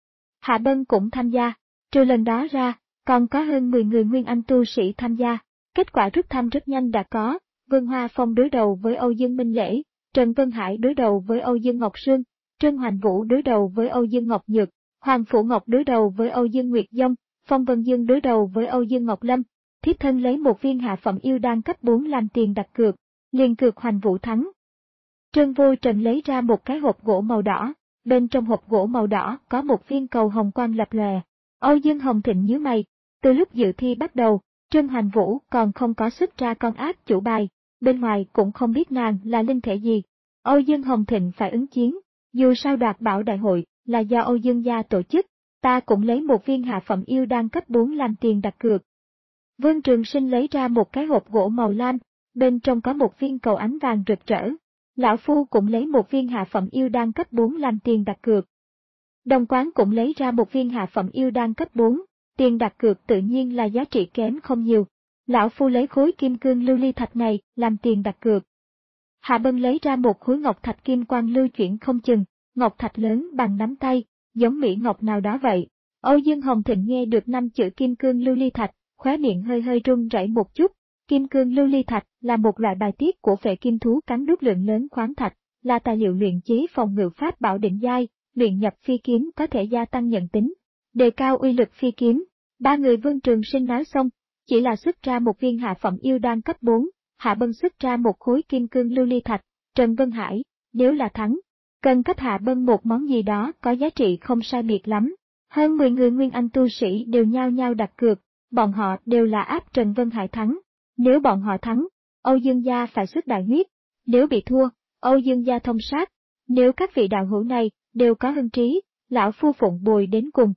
[SPEAKER 1] Hạ Bân cũng tham gia, trừ lần đó ra, còn có hơn mười người nguyên anh tu sĩ tham gia. Kết quả rút thăm rất nhanh đã có, Vương Hoa Phong đối đầu với Âu Dương Minh Lễ, Trần Vân Hải đối đầu với Âu Dương Ngọc Sương, Trương Hoành Vũ đối đầu với Âu Dương Ngọc Nhược, Hoàng Phủ Ngọc đối đầu với Âu Dương Nguyệt Dông, Phong Vân Dương đối đầu với Âu Dương Ngọc Lâm. Thiếp thân lấy một viên hạ phẩm yêu đan cấp bốn làm tiền đặt cược, liền cược Hoành Vũ thắng. Trương Vô Trần lấy ra một cái hộp gỗ màu đỏ, bên trong hộp gỗ màu đỏ có một viên cầu hồng quang lập lòe. Âu Dương Hồng Thịnh nhíu mày, từ lúc dự thi bắt đầu, Trương Hoành Vũ còn không có xuất ra con ác chủ bài, bên ngoài cũng không biết nàng là linh thể gì. Âu Dương Hồng Thịnh phải ứng chiến, dù sao đoạt bảo đại hội là do Âu Dương gia tổ chức, ta cũng lấy một viên hạ phẩm yêu đan cấp bốn làm tiền đặt cược. Vương Trường Sinh lấy ra một cái hộp gỗ màu lam, bên trong có một viên cầu ánh vàng rực rỡ. Lão Phu cũng lấy một viên hạ phẩm yêu đan cấp bốn làm tiền đặt cược. Đồng Quán cũng lấy ra một viên hạ phẩm yêu đan cấp bốn, tiền đặt cược tự nhiên là giá trị kém không nhiều. Lão Phu lấy khối kim cương lưu ly thạch này làm tiền đặt cược. Hạ Bân lấy ra một khối ngọc thạch kim quang lưu chuyển không chừng, ngọc thạch lớn bằng nắm tay, giống mỹ ngọc nào đó vậy. Âu Dương Hồng Thịnh nghe được năm chữ kim cương lưu ly thạch, khóe miệng hơi hơi run rẩy một chút. Kim cương lưu ly thạch là một loại bài tiết của phệ kim thú cắn nuốt lượng lớn khoáng thạch, là tài liệu luyện chế phòng ngự pháp bảo đỉnh giai, luyện nhập phi kiếm có thể gia tăng nhận tính, đề cao uy lực phi kiếm. Ba người Vương Trường Sinh nói xong, chỉ là xuất ra một viên hạ phẩm yêu đan cấp bốn, Hạ Bân xuất ra một khối kim cương lưu ly thạch. Trần Vân Hải, nếu là thắng, cần cấp Hạ Bân một món gì đó có giá trị không sai biệt lắm. Hơn mười người Nguyên Anh tu sĩ đều nhao nhao đặt cược, bọn họ đều là áp Trần Vân Hải thắng. Nếu bọn họ thắng, Âu Dương gia phải xuất đại huyết, nếu bị thua, Âu Dương gia thông sát. Nếu các vị đạo hữu này đều có hưng trí, lão phu phụng bồi đến cùng.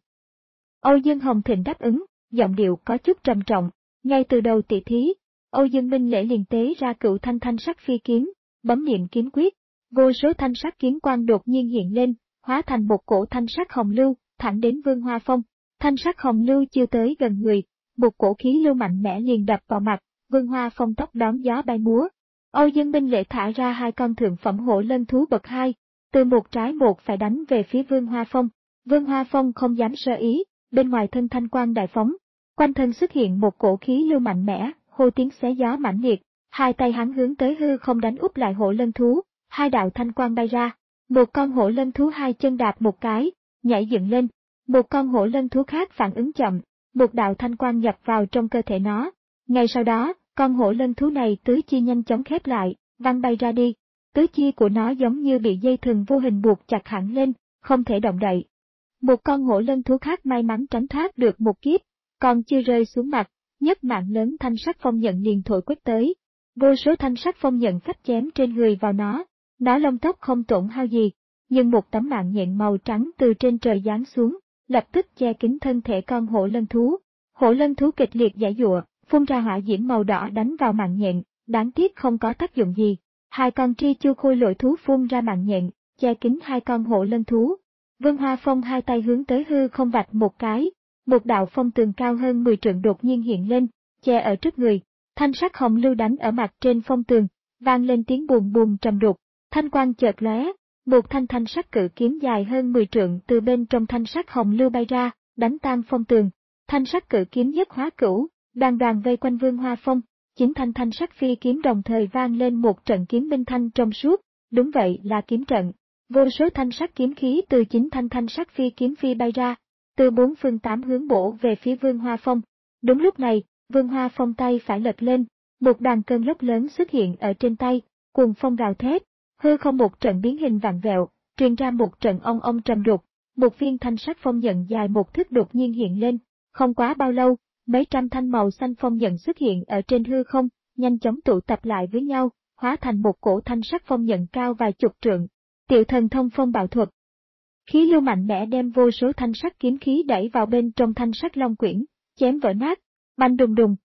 [SPEAKER 1] Âu Dương Hồng Thịnh đáp ứng, giọng điệu có chút trầm trọng. Ngay từ đầu tỷ thí, Âu Dương Minh Lễ liền tế ra cựu thanh thanh sắc phi kiếm, bấm niệm kiếm quyết, vô số thanh sắc kiếm quang đột nhiên hiện lên, hóa thành một cổ thanh sắc hồng lưu, thẳng đến Vương Hoa Phong. Thanh sắc hồng lưu chưa tới gần người, một cổ khí lưu mạnh mẽ liền đập vào mặt. Vương Hoa Phong tóc đón gió bay múa. Âu Dương Minh Lễ thả ra hai con thượng phẩm hổ lân thú bậc hai, từ một trái một phải đánh về phía Vương Hoa Phong. Vương Hoa Phong không dám sơ ý, bên ngoài thân thanh quang đại phóng, quanh thân xuất hiện một cổ khí lưu mạnh mẽ, hô tiếng xé gió mãnh liệt, hai tay hắn hướng tới hư không đánh úp lại hổ lân thú, hai đạo thanh quang bay ra, một con hổ lân thú hai chân đạp một cái, nhảy dựng lên, một con hổ lân thú khác phản ứng chậm, một đạo thanh quang nhập vào trong cơ thể nó. Ngay sau đó, con hổ lân thú này tứ chi nhanh chóng khép lại, văng bay ra đi. Tứ chi của nó giống như bị dây thừng vô hình buộc chặt hẳn lên, không thể động đậy. Một con hổ lân thú khác may mắn tránh thoát được một kiếp, còn chưa rơi xuống mặt, nhất mạng lớn thanh sắc phong nhận liền thổi quét tới. Vô số thanh sắc phong nhận phách chém trên người vào nó, nó lông tóc không tổn hao gì, nhưng một tấm mạng nhện màu trắng từ trên trời giáng xuống, lập tức che kín thân thể con hổ lân thú. Hổ lân thú kịch liệt giãy giụa, phun ra hỏa diễm màu đỏ đánh vào mạng nhện, đáng tiếc không có tác dụng gì. Hai con tri chu khôi lội thú phun ra mạng nhện, che kín hai con hổ lân thú. Vương Hoa Phong hai tay hướng tới hư không vạch một cái, một đạo phong tường cao hơn mười trượng đột nhiên hiện lên, che ở trước người. Thanh sắc hồng lưu đánh ở mặt trên phong tường, vang lên tiếng bùm bùm trầm đục. Thanh quang chợt lóe, một thanh thanh sắc cự kiếm dài hơn mười trượng từ bên trong thanh sắc hồng lưu bay ra, đánh tan phong tường. Thanh sắc cự kiếm nhất hóa cửu, đoàn đoàn vây quanh Vương Hoa Phong, chính thanh thanh sắc phi kiếm đồng thời vang lên một trận kiếm minh thanh trong suốt, đúng vậy là kiếm trận. Vô số thanh sắc kiếm khí từ chính thanh thanh sắc phi kiếm phi bay ra, từ bốn phương tám hướng bổ về phía Vương Hoa Phong. Đúng lúc này, Vương Hoa Phong tay phải lật lên, một đoàn cơn lốc lớn xuất hiện ở trên tay, cuồng phong gào thét, hư không một trận biến hình vặn vẹo, truyền ra một trận ong ong trầm đục, một viên thanh sắc phong nhận dài một thước đột nhiên hiện lên, không quá bao lâu, mấy trăm thanh màu xanh phong nhận xuất hiện ở trên hư không, nhanh chóng tụ tập lại với nhau, hóa thành một cổ thanh sắc phong nhận cao vài chục trượng. Tiểu thần thông phong bạo thuật. Khí lưu mạnh mẽ đem vô số thanh sắc kiếm khí đẩy vào bên trong thanh sắc long quyển, chém vỡ nát, bành đùng đùng.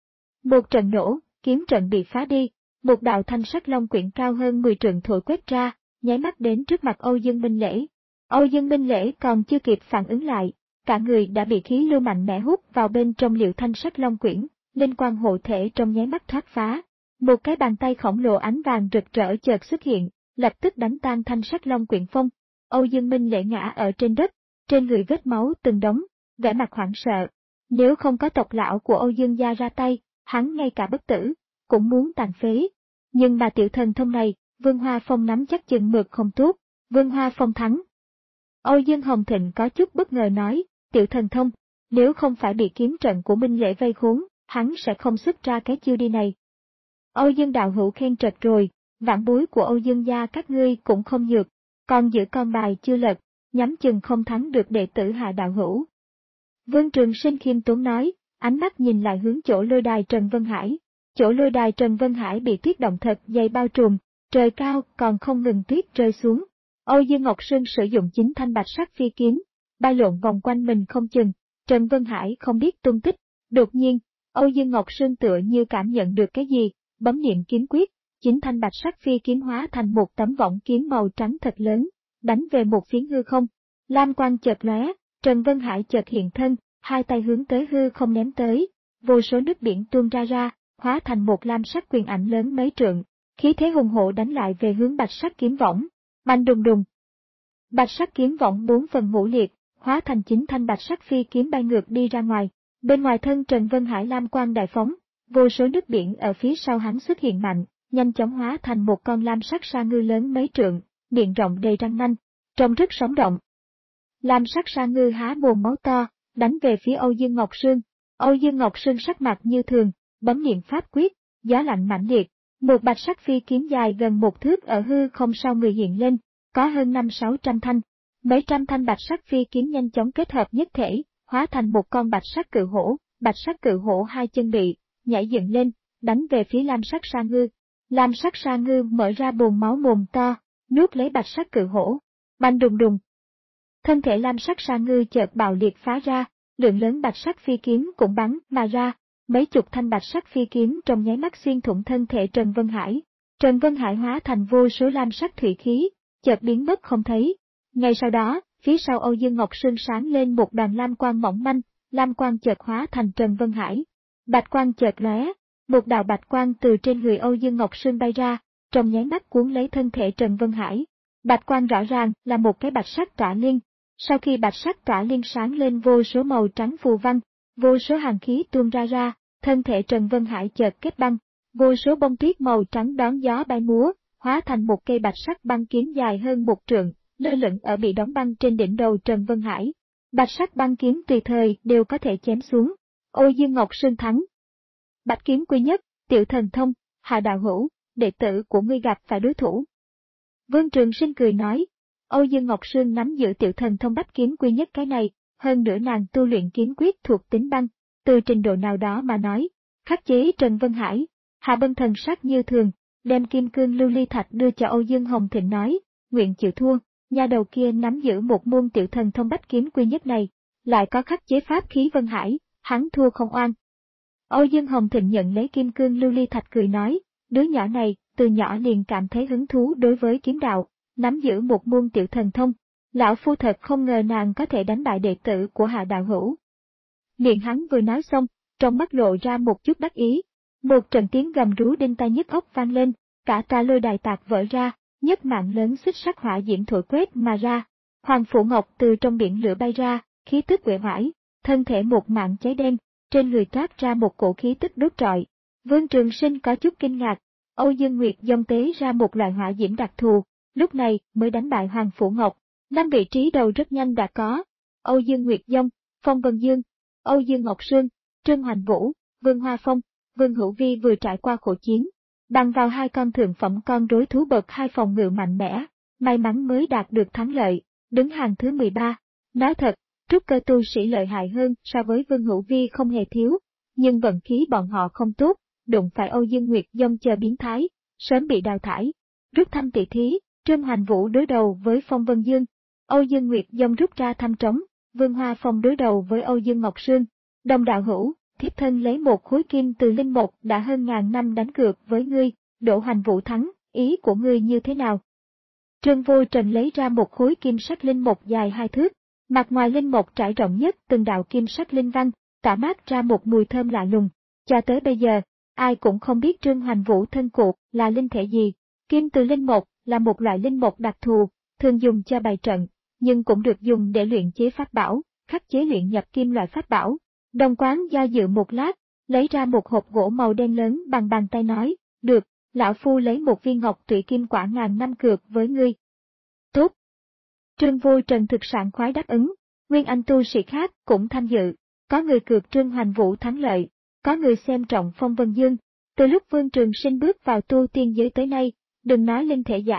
[SPEAKER 1] Một trận nổ, kiếm trận bị phá đi, một đạo thanh sắc long quyển cao hơn mười trượng thổi quét ra, nháy mắt đến trước mặt Âu Dương Minh Lễ. Âu Dương Minh Lễ còn chưa kịp phản ứng lại, cả người đã bị khí lưu mạnh mẽ hút vào bên trong liệu thanh sắc long quyển, linh quang hộ thể trong nháy mắt thoát phá. Một cái bàn tay khổng lồ ánh vàng rực rỡ chợt xuất hiện, lập tức đánh tan thanh sắc long quyển phong. Âu Dương Minh Lễ ngã ở trên đất, trên người vết máu từng đống, vẻ mặt hoảng sợ. Nếu không có tộc lão của Âu Dương gia ra tay, hắn ngay cả bất tử, cũng muốn tàn phế. Nhưng mà tiểu thần thông này, Vương Hoa Phong nắm chắc chừng mực không tốt, Vương Hoa Phong thắng. Âu Dương Hồng Thịnh có chút bất ngờ nói, tiểu thần thông, nếu không phải bị kiếm trận của Minh Lễ vây khốn, hắn sẽ không xuất ra cái chiêu đi này. Âu Dương đạo hữu khen trật rồi, vãn bối của Âu Dương gia các ngươi cũng không nhược. còn giữ con bài chưa lật, nhắm chừng không thắng được đệ tử Hạ đạo hữu. Vương Trường Sinh khiêm tốn nói, ánh mắt nhìn lại hướng chỗ lôi đài Trần Vân Hải. Chỗ lôi đài Trần Vân Hải bị tuyết động thật dày bao trùm, trời cao còn không ngừng tuyết rơi xuống. Âu Dương Ngọc Sương sử dụng chính thanh bạch sắc phi kiếm, bay lộn vòng quanh mình không chừng, Trần Vân Hải không biết tung tích. Đột nhiên, Âu Dương Ngọc Sương tựa như cảm nhận được cái gì, bấm niệm kiếm quyết, chính thanh bạch sắc phi kiếm hóa thành một tấm võng kiếm màu trắng thật lớn, đánh về một phiến hư không. Lam quang chợt lóe, Trần Vân Hải chợt hiện thân, hai tay hướng tới hư không ném tới, vô số nước biển tuôn ra ra, hóa thành một lam sắc quyền ảnh lớn mấy trượng, khí thế hùng hổ đánh lại về hướng bạch sắc kiếm võng. Bành đùng đùng. Bạch sắc kiếm võng bốn phần ngũ liệt, hóa thành chính thanh bạch sắc phi kiếm bay ngược đi ra ngoài. Bên ngoài thân Trần Vân Hải lam quang đại phóng, vô số nước biển ở phía sau hắn xuất hiện mạnh, nhanh chóng hóa thành một con lam sắc sa ngư lớn mấy trượng, miệng rộng đầy răng nanh, trông rất sống động. Lam sắc sa ngư há mồm máu to, đánh về phía Âu Dương Ngọc Sương. Âu Dương Ngọc Sương sắc mặt như thường, bấm niệm pháp quyết, gió lạnh mãnh liệt, một bạch sắc phi kiếm dài gần một thước ở hư không sau người hiện lên, có hơn năm sáu trăm thanh. Mấy trăm thanh bạch sắc phi kiếm nhanh chóng kết hợp nhất thể, hóa thành một con bạch sắc cự hổ. Bạch sắc cự hổ hai chân bị nhảy dựng lên, đánh về phía lam sắc sa ngư. Lam sắc sa ngư mở ra bồn máu mồm to, nuốt lấy bạch sắc cự hổ. Bành đùng đùng. Thân thể lam sắc sa ngư chợt bạo liệt phá ra, lượng lớn bạch sắc phi kiếm cũng bắn mà ra, mấy chục thanh bạch sắc phi kiếm trong nháy mắt xuyên thủng thân thể Trần Vân Hải. Trần Vân Hải hóa thành vô số lam sắc thủy khí, chợt biến mất không thấy. Ngay sau đó, phía sau Âu Dương Ngọc Sương sáng lên một đoàn lam quang mỏng manh, lam quang chợt hóa thành Trần Vân Hải. Bạch quang chợt lóe, một đạo bạch quang từ trên người Âu Dương Ngọc Sương bay ra, trong nháy mắt cuốn lấy thân thể Trần Vân Hải. Bạch quang rõ ràng là một cái bạch sắc tỏa liên. Sau khi bạch sắc tỏa liên sáng lên vô số màu trắng phù văn, vô số hàn khí tuôn ra ra, thân thể Trần Vân Hải chợt kết băng, vô số bông tuyết màu trắng đón gió bay múa, hóa thành một cây bạch sắc băng kiếm dài hơn một trượng, lơ lửng ở bị đóng băng trên đỉnh đầu Trần Vân Hải. Bạch sắc băng kiếm tùy thời đều có thể chém xuống. Âu Dương Ngọc Sương thắng. Bạch kiếm quy nhất, Tiểu Thần Thông, Hạ đạo hữu, đệ tử của ngươi gặp phải đối thủ. Vương Trường Sinh cười nói. Âu Dương Ngọc Sương nắm giữ Tiểu Thần Thông bách kiếm quy nhất cái này, hơn nữa nàng tu luyện kiếm quyết thuộc tính băng, từ trình độ nào đó mà nói, khắc chế Trần Vân Hải. Hạ Bân thần sắc như thường, đem kim cương lưu ly thạch đưa cho Âu Dương Hồng Thịnh nói, nguyện chịu thua. Nhà đầu kia nắm giữ một môn Tiểu Thần Thông bách kiếm quy nhất này, lại có khắc chế pháp khí Vân Hải, hắn thua không oan. Âu Dương Hồng Thịnh nhận lấy kim cương lưu ly thạch cười nói, đứa nhỏ này từ nhỏ liền cảm thấy hứng thú đối với kiếm đạo, nắm giữ một môn Tiểu Thần Thông, lão phu thật không ngờ nàng có thể đánh bại đệ tử của Hạ đạo hữu. Miệng hắn vừa nói xong, trong mắt lộ ra một chút đắc ý, một trận tiếng gầm rú đinh tai nhức óc vang lên, cả tòa lôi đài tạc vỡ ra, nhất mạng lớn xích sắc hỏa diễm thổi quét mà ra. Hoàng Phủ Ngọc từ trong biển lửa bay ra, khí tức uể oải, thân thể một mạng cháy đen, trên người toát ra một cổ khí tức đốt trọi. Vương Trường Sinh có chút kinh ngạc, Âu Dương Nguyệt dông tế ra một loại hỏa diễm đặc thù, lúc này mới đánh bại Hoàng Phủ Ngọc. Năm vị trí đầu rất nhanh đã có, Âu Dương Nguyệt Dông, Phong Vân Dương, Âu Dương Ngọc Sương, Trương Hoành Vũ, Vương Hoa Phong, Vương Hữu Vi vừa trải qua khổ chiến, bằng vào hai con thượng phẩm con rối thú bậc hai phòng ngự mạnh mẽ, may mắn mới đạt được thắng lợi, đứng hàng thứ mười ba. Nói thật, trúc cơ tu sĩ lợi hại hơn so với Vương Hữu Vi không hề thiếu, nhưng vận khí bọn họ không tốt, đụng phải Âu Dương Nguyệt Dông chờ biến thái, sớm bị đào thải. Rút thăm tỷ thí, Trương Hoành Vũ đối đầu với Phong Vân Dương, Âu Dương Nguyệt Dông rút ra thăm trống, Vương Hoa Phong đối đầu với Âu Dương Ngọc Sương. Đồng đạo hữu, thiếp thân lấy một khối kim từ linh mục đã hơn ngàn năm đánh cược với ngươi, Đỗ Hoành Vũ thắng, ý của ngươi như thế nào? Trương Vô Trần lấy ra một khối kim sắc linh mục dài hai thước, mặt ngoài linh mục trải rộng nhất từng đạo kim sắc linh văn, tỏa mát ra một mùi thơm lạ lùng. Cho tới bây giờ, ai cũng không biết Trương Hoành Vũ thân cuộc là linh thể gì. Kim từ linh mục là một loại linh mục đặc thù, thường dùng cho bày trận, nhưng cũng được dùng để luyện chế pháp bảo, khắc chế luyện nhập kim loại pháp bảo. Đồng Quán do dự một lát, lấy ra một hộp gỗ màu đen lớn bằng bàn tay nói, được, lão phu lấy một viên ngọc tụy kim quả ngàn năm cược với ngươi. Tốt. Trương Vô Trần thực sảng khoái đáp ứng, nguyên anh tu sĩ khác cũng tham dự, có người cược Trương Hoành Vũ thắng lợi, có người xem trọng Phong Vân Dương. Từ lúc Vương Trường Sinh bước vào tu tiên giới tới nay, đừng nói linh thể giả,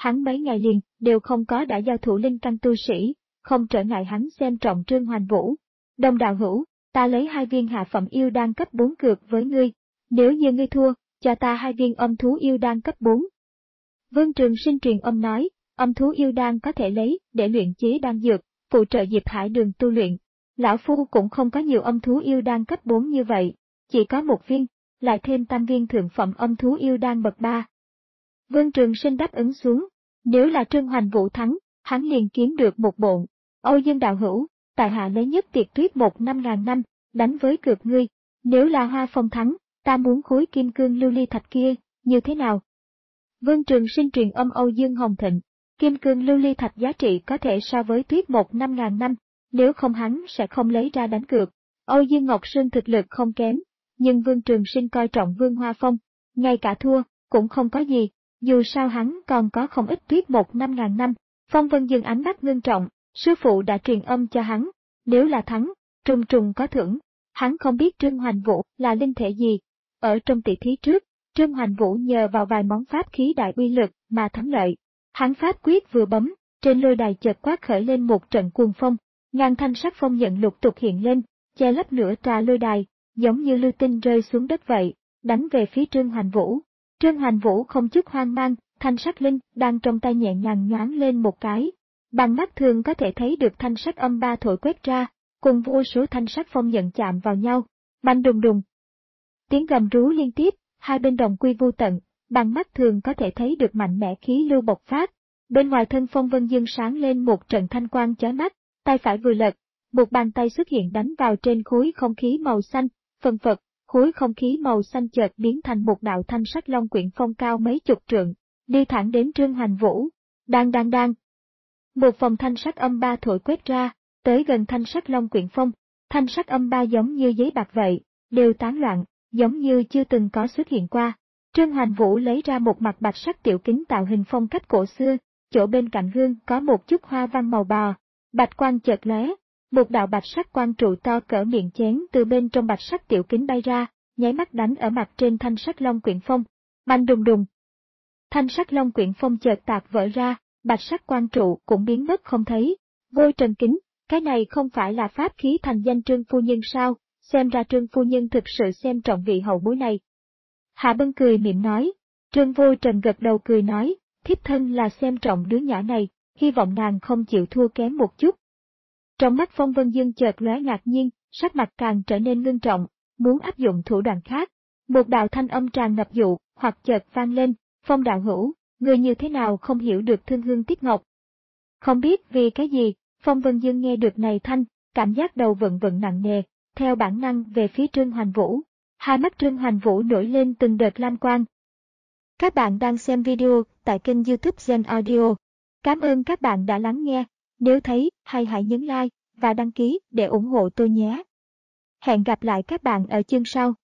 [SPEAKER 1] hắn mấy ngày liền đều không có đã giao thủ linh căn tu sĩ, không trở ngại hắn xem trọng Trương Hoành Vũ. Đồng đạo hữu, ta lấy hai viên hạ phẩm yêu đan cấp bốn cược với ngươi, nếu như ngươi thua, cho ta hai viên âm thú yêu đan cấp bốn. Vương Trường Sinh truyền âm nói, âm thú yêu đan có thể lấy để luyện chế đan dược, phụ trợ Diệp Hải Đường tu luyện. Lão Phu cũng không có nhiều âm thú yêu đan cấp bốn như vậy, chỉ có một viên, lại thêm tam viên thượng phẩm âm thú yêu đan bậc ba. Vương Trường Sinh đáp ứng xuống, nếu là Trương Hoành Vũ thắng, hắn liền kiếm được một bộn. Âu Dương đạo hữu, tại hạ lấy nhất tiệt tuyết một năm ngàn năm, đánh với cược ngươi, nếu là Hoa Phong thắng, ta muốn khối kim cương lưu ly thạch kia, như thế nào? Vương Trường Sinh truyền âm Âu Dương Hồng Thịnh, kim cương lưu ly thạch giá trị có thể so với tuyết một năm ngàn năm, nếu không hắn sẽ không lấy ra đánh cược. Âu Dương Ngọc Sương thực lực không kém, nhưng Vương Trường Sinh coi trọng Vương Hoa Phong, ngay cả thua, cũng không có gì, dù sao hắn còn có không ít tuyết một năm ngàn năm. Phong Vân Dương ánh mắt ngưng trọng, sư phụ đã truyền âm cho hắn, nếu là thắng, trùng trùng có thưởng. Hắn không biết Trương Hoành Vũ là linh thể gì. Ở trong tỷ thí trước, Trương Hoành Vũ nhờ vào vài món pháp khí đại uy lực mà thắng lợi. Hắn pháp quyết vừa bấm, trên lôi đài chợt quát khởi lên một trận cuồng phong, ngàn thanh sắc phong nhận lục tục hiện lên, che lấp nửa tòa lôi đài, giống như lưu tinh rơi xuống đất vậy, đánh về phía Trương Hoành Vũ. Trương Hoành Vũ không chút hoang mang, thanh sắc linh đang trong tay nhẹ nhàng nhoáng lên một cái. Bằng mắt thường có thể thấy được thanh sắc âm ba thổi quét ra, cùng vô số thanh sắc phong nhận chạm vào nhau, bành đùng đùng. Tiếng gầm rú liên tiếp, hai bên đồng quy vu tận, bằng mắt thường có thể thấy được mạnh mẽ khí lưu bộc phát. Bên ngoài thân Phong Vân Dương sáng lên một trận thanh quang chói mắt, tay phải vừa lật, một bàn tay xuất hiện đánh vào trên khối không khí màu xanh, phần phật, khối không khí màu xanh chợt biến thành một đạo thanh sắc long quyển phong cao mấy chục trượng, đi thẳng đến Trương Hoành Vũ. Đang đang đang. Một vòng thanh sắc âm ba thổi quét ra, tới gần thanh sắc long quyển phong, thanh sắc âm ba giống như giấy bạc vậy, đều tán loạn, giống như chưa từng có xuất hiện qua. Trương Hoành Vũ lấy ra một mặt bạch sắc tiểu kính tạo hình phong cách cổ xưa, chỗ bên cạnh gương có một chút hoa văn màu bò, bạch quang chợt lóe, một đạo bạch sắc quang trụ to cỡ miệng chén từ bên trong bạch sắc tiểu kính bay ra, nháy mắt đánh ở mặt trên thanh sắc long quyển phong, bành đùng đùng. Thanh sắc long quyển phong chợt tạc vỡ ra, bạch sắc quang trụ cũng biến mất không thấy. Vô Trần Kính, cái này không phải là pháp khí thành danh Trương phu nhân sao? Xem ra Trương phu nhân thực sự xem trọng vị hậu bối này. Hạ Bân cười mỉm nói. Trương Vô Trần gật đầu cười nói, thiếp thân là xem trọng đứa nhỏ này, hy vọng nàng không chịu thua kém một chút. Trong mắt Phong Vân Dương chợt lóe ngạc nhiên, sắc mặt càng trở nên ngưng trọng, muốn áp dụng thủ đoạn khác. Một đạo thanh âm tràn ngập dụ, hoặc chợt vang lên, Phong đạo hữu, người như thế nào không hiểu được thương hương tiếc ngọc. Không biết vì cái gì, Phong Vân Dương nghe được này thanh, cảm giác đầu vận vận nặng nề, theo bản năng về phía Trương Hoành Vũ. Hai mắt Trương Hoành Vũ nổi lên từng đợt lam quang. Các bạn đang xem video tại kênh YouTube Gen Audio. Cảm ơn các bạn đã lắng nghe. Nếu thấy hay hãy nhấn like và đăng ký để ủng hộ tôi nhé. Hẹn gặp lại các bạn ở chương sau.